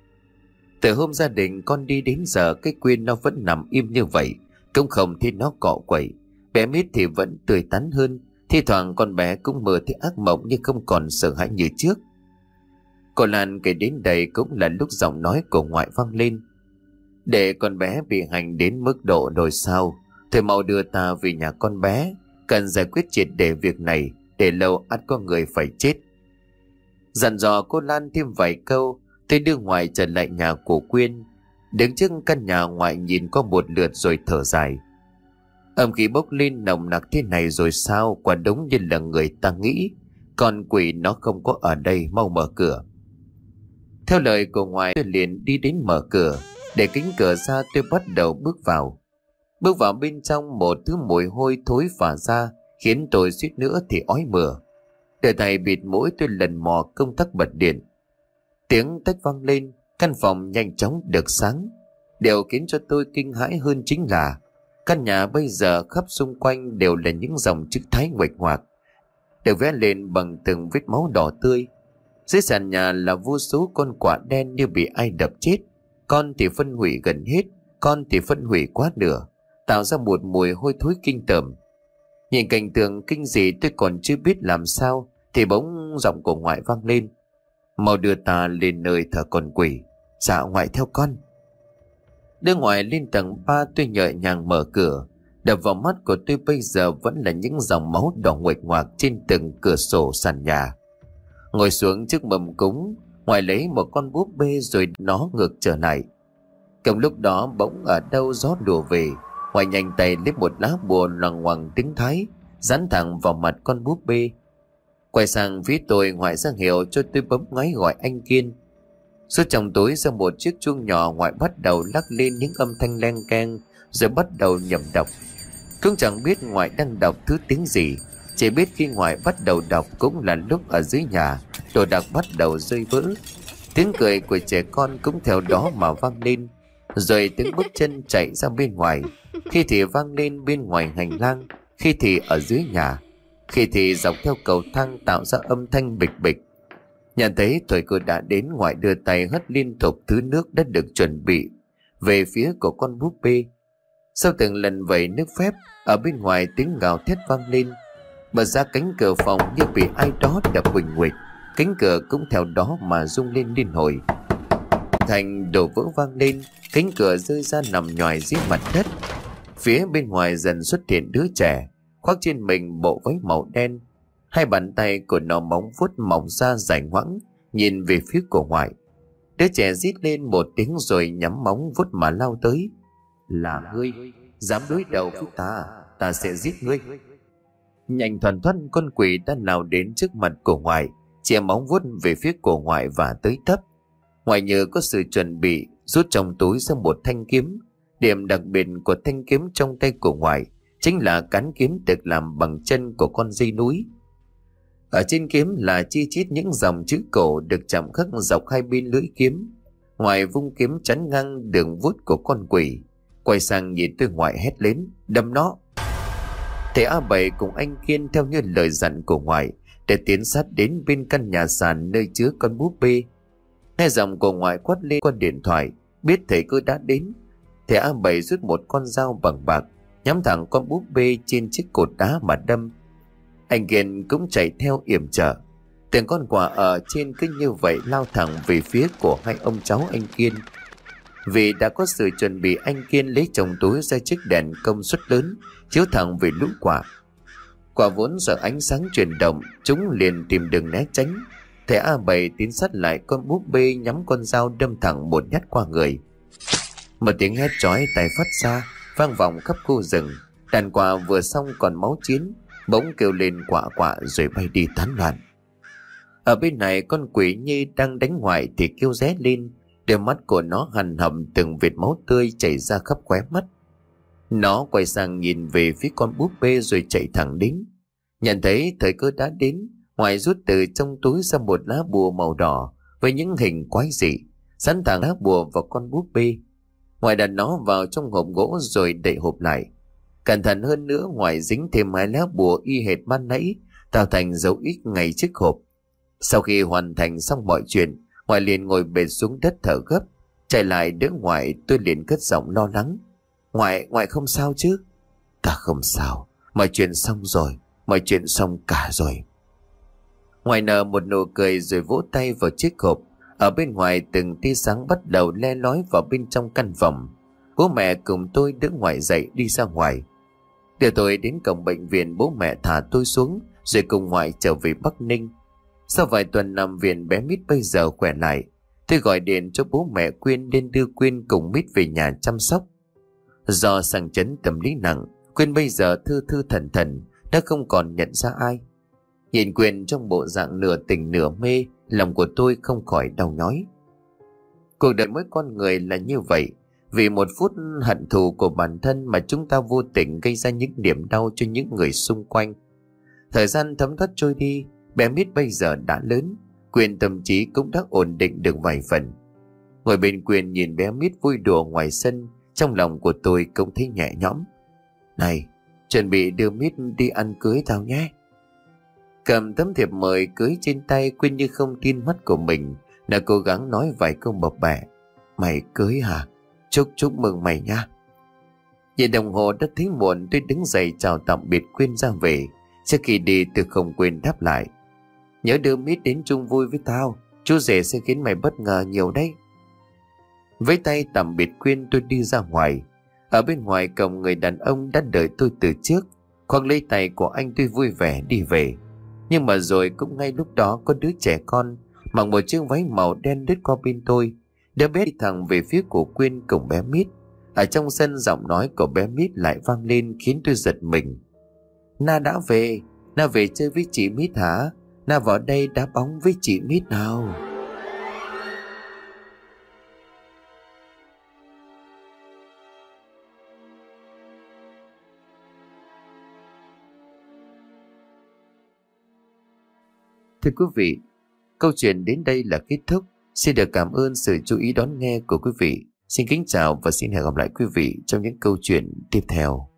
[SPEAKER 1] Từ hôm gia đình con đi đến giờ, cái Quyên nó vẫn nằm im như vậy, cũng không thấy nó cọ quậy. Bé Mít thì vẫn tươi tắn hơn. Thi thoảng con bé cũng mơ thấy ác mộng, nhưng không còn sợ hãi như trước. Cô Lan kể đến đây cũng là lúc giọng nói của ngoại vang lên: Để con bé bị hành đến mức độ rồi sao? Thôi mau đưa ta về nhà con bé, cần giải quyết triệt để việc này, để lâu ắt có người phải chết. Dặn dò cô Lan thêm vài câu, tôi đưa ngoại trở lại nhà của Quyên. Đứng trước căn nhà, ngoại nhìn qua một lượt rồi thở dài: Âm khí bốc lên nồng nặc thế này rồi sao? Quả đúng như là người ta nghĩ, con quỷ nó không có ở đây, mau mở cửa. Theo lời của ngoại, tôi liền đi đến mở cửa. Để cánh cửa ra, tôi bắt đầu bước vào. Bước vào bên trong, một thứ mùi hôi thối phả ra, khiến tôi suýt nữa thì ói mửa. Để thầy bịt mũi, tôi lần mò công tắc bật điện. Tiếng tách vang lên, căn phòng nhanh chóng được sáng. Điều khiến cho tôi kinh hãi hơn chính là căn nhà bây giờ khắp xung quanh đều là những dòng chữ Thái nguệch ngoạc, được vẽ lên bằng từng vết máu đỏ tươi. Dưới sàn nhà là vô số con quạ đen như bị ai đập chết. Con thì phân hủy gần hết, con thì phân hủy quá nửa, tạo ra một mùi hôi thối kinh tởm. Nhìn cảnh tượng kinh dị, tôi còn chưa biết làm sao thì bỗng giọng của ngoại vang lên: Mau đưa ta lên nơi thờ con quỷ. Dạ ngoại, theo con. Đưa ngoại lên tầng ba, tôi nhẹ nhàng mở cửa. Đập vào mắt của tôi bây giờ vẫn là những dòng máu đỏ nguệch ngoạc trên từng cửa sổ sàn nhà. Ngồi xuống trước mâm cúng, ngoại lấy một con búp bê rồi nó ngược trở lại. Cùng lúc đó bỗng ở đâu gió đùa về, ngoại nhanh tay lấy một lá bùa loằng ngoằng tiếng Thái dán thẳng vào mặt con búp bê. Quay sang phía tôi, ngoại ra hiệu cho tôi bấm ngáy gọi anh Kiên. Xuất trong túi ra một chiếc chuông nhỏ, ngoại bắt đầu lắc lên những âm thanh len keng rồi bắt đầu nhẩm đọc. Cũng chẳng biết ngoại đang đọc thứ tiếng gì, chỉ biết khi ngoại bắt đầu đọc cũng là lúc ở dưới nhà đồ đạc bắt đầu rơi vỡ. Tiếng cười của trẻ con cũng theo đó mà vang lên, rồi tiếng bước chân chạy ra bên ngoài, khi thì vang lên bên ngoài hành lang, khi thì ở dưới nhà, khi thì dọc theo cầu thang tạo ra âm thanh bịch bịch. Nhận thấy thời cơ đã đến, ngoại đưa tay hất liên tục thứ nước đã được chuẩn bị về phía của con búp bê. Sau từng lần vẩy nước phép, ở bên ngoài tiếng gào thét vang lên. Mở ra cánh cửa phòng như bị ai đó đập huỳnh huỳnh, cánh cửa cũng theo đó mà rung lên liên hồi. Thành đổ vỡ vang lên, cánh cửa rơi ra nằm nhòi dưới mặt đất. Phía bên ngoài dần xuất hiện đứa trẻ, khoác trên mình bộ váy màu đen. Hai bàn tay của nó móng vuốt mỏng ra dài ngoãng, nhìn về phía của ngoại. Đứa trẻ rít lên một tiếng rồi nhắm móng vuốt mà lao tới. Là ngươi, dám đối đầu với ta, ta sẽ giết ngươi. Nhanh thoăn thoắt, con quỷ đã lao đến trước mặt của ngoại, chĩa móng vuốt về phía của ngoại và tới tấp. Ngoại như có sự chuẩn bị, rút trong túi ra một thanh kiếm. Điểm đặc biệt của thanh kiếm trong tay của ngoại chính là cán kiếm được làm bằng chân của con dây núi. Ở trên kiếm là chi chít những dòng chữ cổ được chạm khắc dọc hai bên lưỡi kiếm. Ngoại vung kiếm chắn ngang đường vuốt của con quỷ, quay sang nhìn tôi, ngoại hét lên: Đâm nó! Thầy A Bảy cùng anh Kiên theo như lời dặn của ngoại để tiến sát đến bên căn nhà sàn nơi chứa con búp bê. Nghe giọng của ngoại quát lên qua điện thoại, biết thầy cứ đã đến. Thầy A Bảy rút một con dao bằng bạc, nhắm thẳng con búp bê trên chiếc cột đá mà đâm. Anh Kiên cũng chạy theo yểm trợ. Từng con quạ ở trên cứ như vậy lao thẳng về phía của hai ông cháu anh Kiên. Vì đã có sự chuẩn bị, anh Kiên lấy trong túi ra chiếc đèn công suất lớn chiếu thẳng về lũ quạ. Quả vốn sợ ánh sáng chuyển động, chúng liền tìm đường né tránh. Thầy A Bảy tiến sát lại con búp bê, nhắm con dao đâm thẳng một nhát qua người. Một tiếng hét chói tai phát ra vang vọng khắp khu rừng. Đàn quạ vừa xong còn máu chiến bỗng kêu lên quạ quạ rồi bay đi tán loạn. Ở bên này, con quỷ Nhi đang đánh ngoại thì kêu ré lên: Đôi mắt của nó hằn hầm từng vệt máu tươi chảy ra khắp khóe mắt. Nó quay sang nhìn về phía con búp bê rồi chạy thẳng đến. Nhận thấy thời cơ đã đến, Ngoại rút từ trong túi ra một lá bùa màu đỏ với những hình quái dị, sẵn thẳng lá bùa vào con búp bê. Ngoại đặt nó vào trong hộp gỗ rồi đậy hộp lại. Cẩn thận hơn nữa, Ngoại dính thêm hai lá bùa y hệt ban nãy, tạo thành dấu X ngay trước hộp. Sau khi hoàn thành xong mọi chuyện, Ngoại liền ngồi bệt xuống đất thở gấp. Chạy lại đỡ Ngoại, tôi liền cất giọng lo lắng. Ngoại, Ngoại không sao chứ? Ta không sao, mọi chuyện xong rồi, mọi chuyện xong cả rồi. Ngoại nở một nụ cười rồi vỗ tay vào chiếc hộp. Ở bên ngoài từng tia sáng bắt đầu le lói vào bên trong căn phòng. Bố mẹ cùng tôi đỡ Ngoại dậy đi ra ngoài. Đưa tôi đến cổng bệnh viện, bố mẹ thả tôi xuống rồi cùng Ngoại trở về Bắc Ninh. Sau vài tuần nằm viện, bé Mít bây giờ khỏe lại. Tôi gọi điện cho bố mẹ Quyên nên đưa Quyên cùng Mít về nhà chăm sóc. Do sang chấn tâm lý nặng, Quyên bây giờ thư thư thần thần, đã không còn nhận ra ai. Nhìn Quyên trong bộ dạng nửa tỉnh nửa mê, lòng của tôi không khỏi đau nhói. Cuộc đời mỗi con người là như vậy. Vì một phút hận thù của bản thân mà chúng ta vô tình gây ra những niềm đau cho những người xung quanh. Thời gian thấm thoát trôi đi, bé Mít bây giờ đã lớn, Quyên tâm trí cũng đã ổn định được vài phần. Ngồi bên Quyên nhìn bé Mít vui đùa ngoài sân, trong lòng của tôi cũng thấy nhẹ nhõm. Này, chuẩn bị đưa Mít đi ăn cưới tao nhé. Cầm tấm thiệp mời cưới trên tay, Quyên như không tin mắt của mình, đã cố gắng nói vài câu bập bẹ. Mày cưới hả? Chúc chúc mừng mày nha. Nhìn đồng hồ đã thấy muộn, tôi đứng dậy chào tạm biệt Quyên ra về. Trước khi đi tôi không quên đáp lại. Nhớ đưa Mít đến chung vui với tao, chú rể sẽ khiến mày bất ngờ nhiều đấy. Với tay tạm biệt Quyên, tôi đi ra ngoài. Ở bên ngoài cổng, người đàn ông đã đợi tôi từ trước. Khoác lấy tay của anh, tôi vui vẻ đi về. Nhưng mà rồi cũng ngay lúc đó có đứa trẻ con mặc một chiếc váy màu đen lướt qua bên tôi. Đứa bé đi thẳng về phía của Quyên cùng bé Mít. Ở trong sân, giọng nói của bé Mít lại vang lên khiến tôi giật mình. Na đã về, Na về chơi với chị Mít hả? Na vào đây đá bóng với chị Mít nào. Thưa quý vị, câu chuyện đến đây là kết thúc. Xin được cảm ơn sự chú ý đón nghe của quý vị. Xin kính chào và xin hẹn gặp lại quý vị trong những câu chuyện tiếp theo.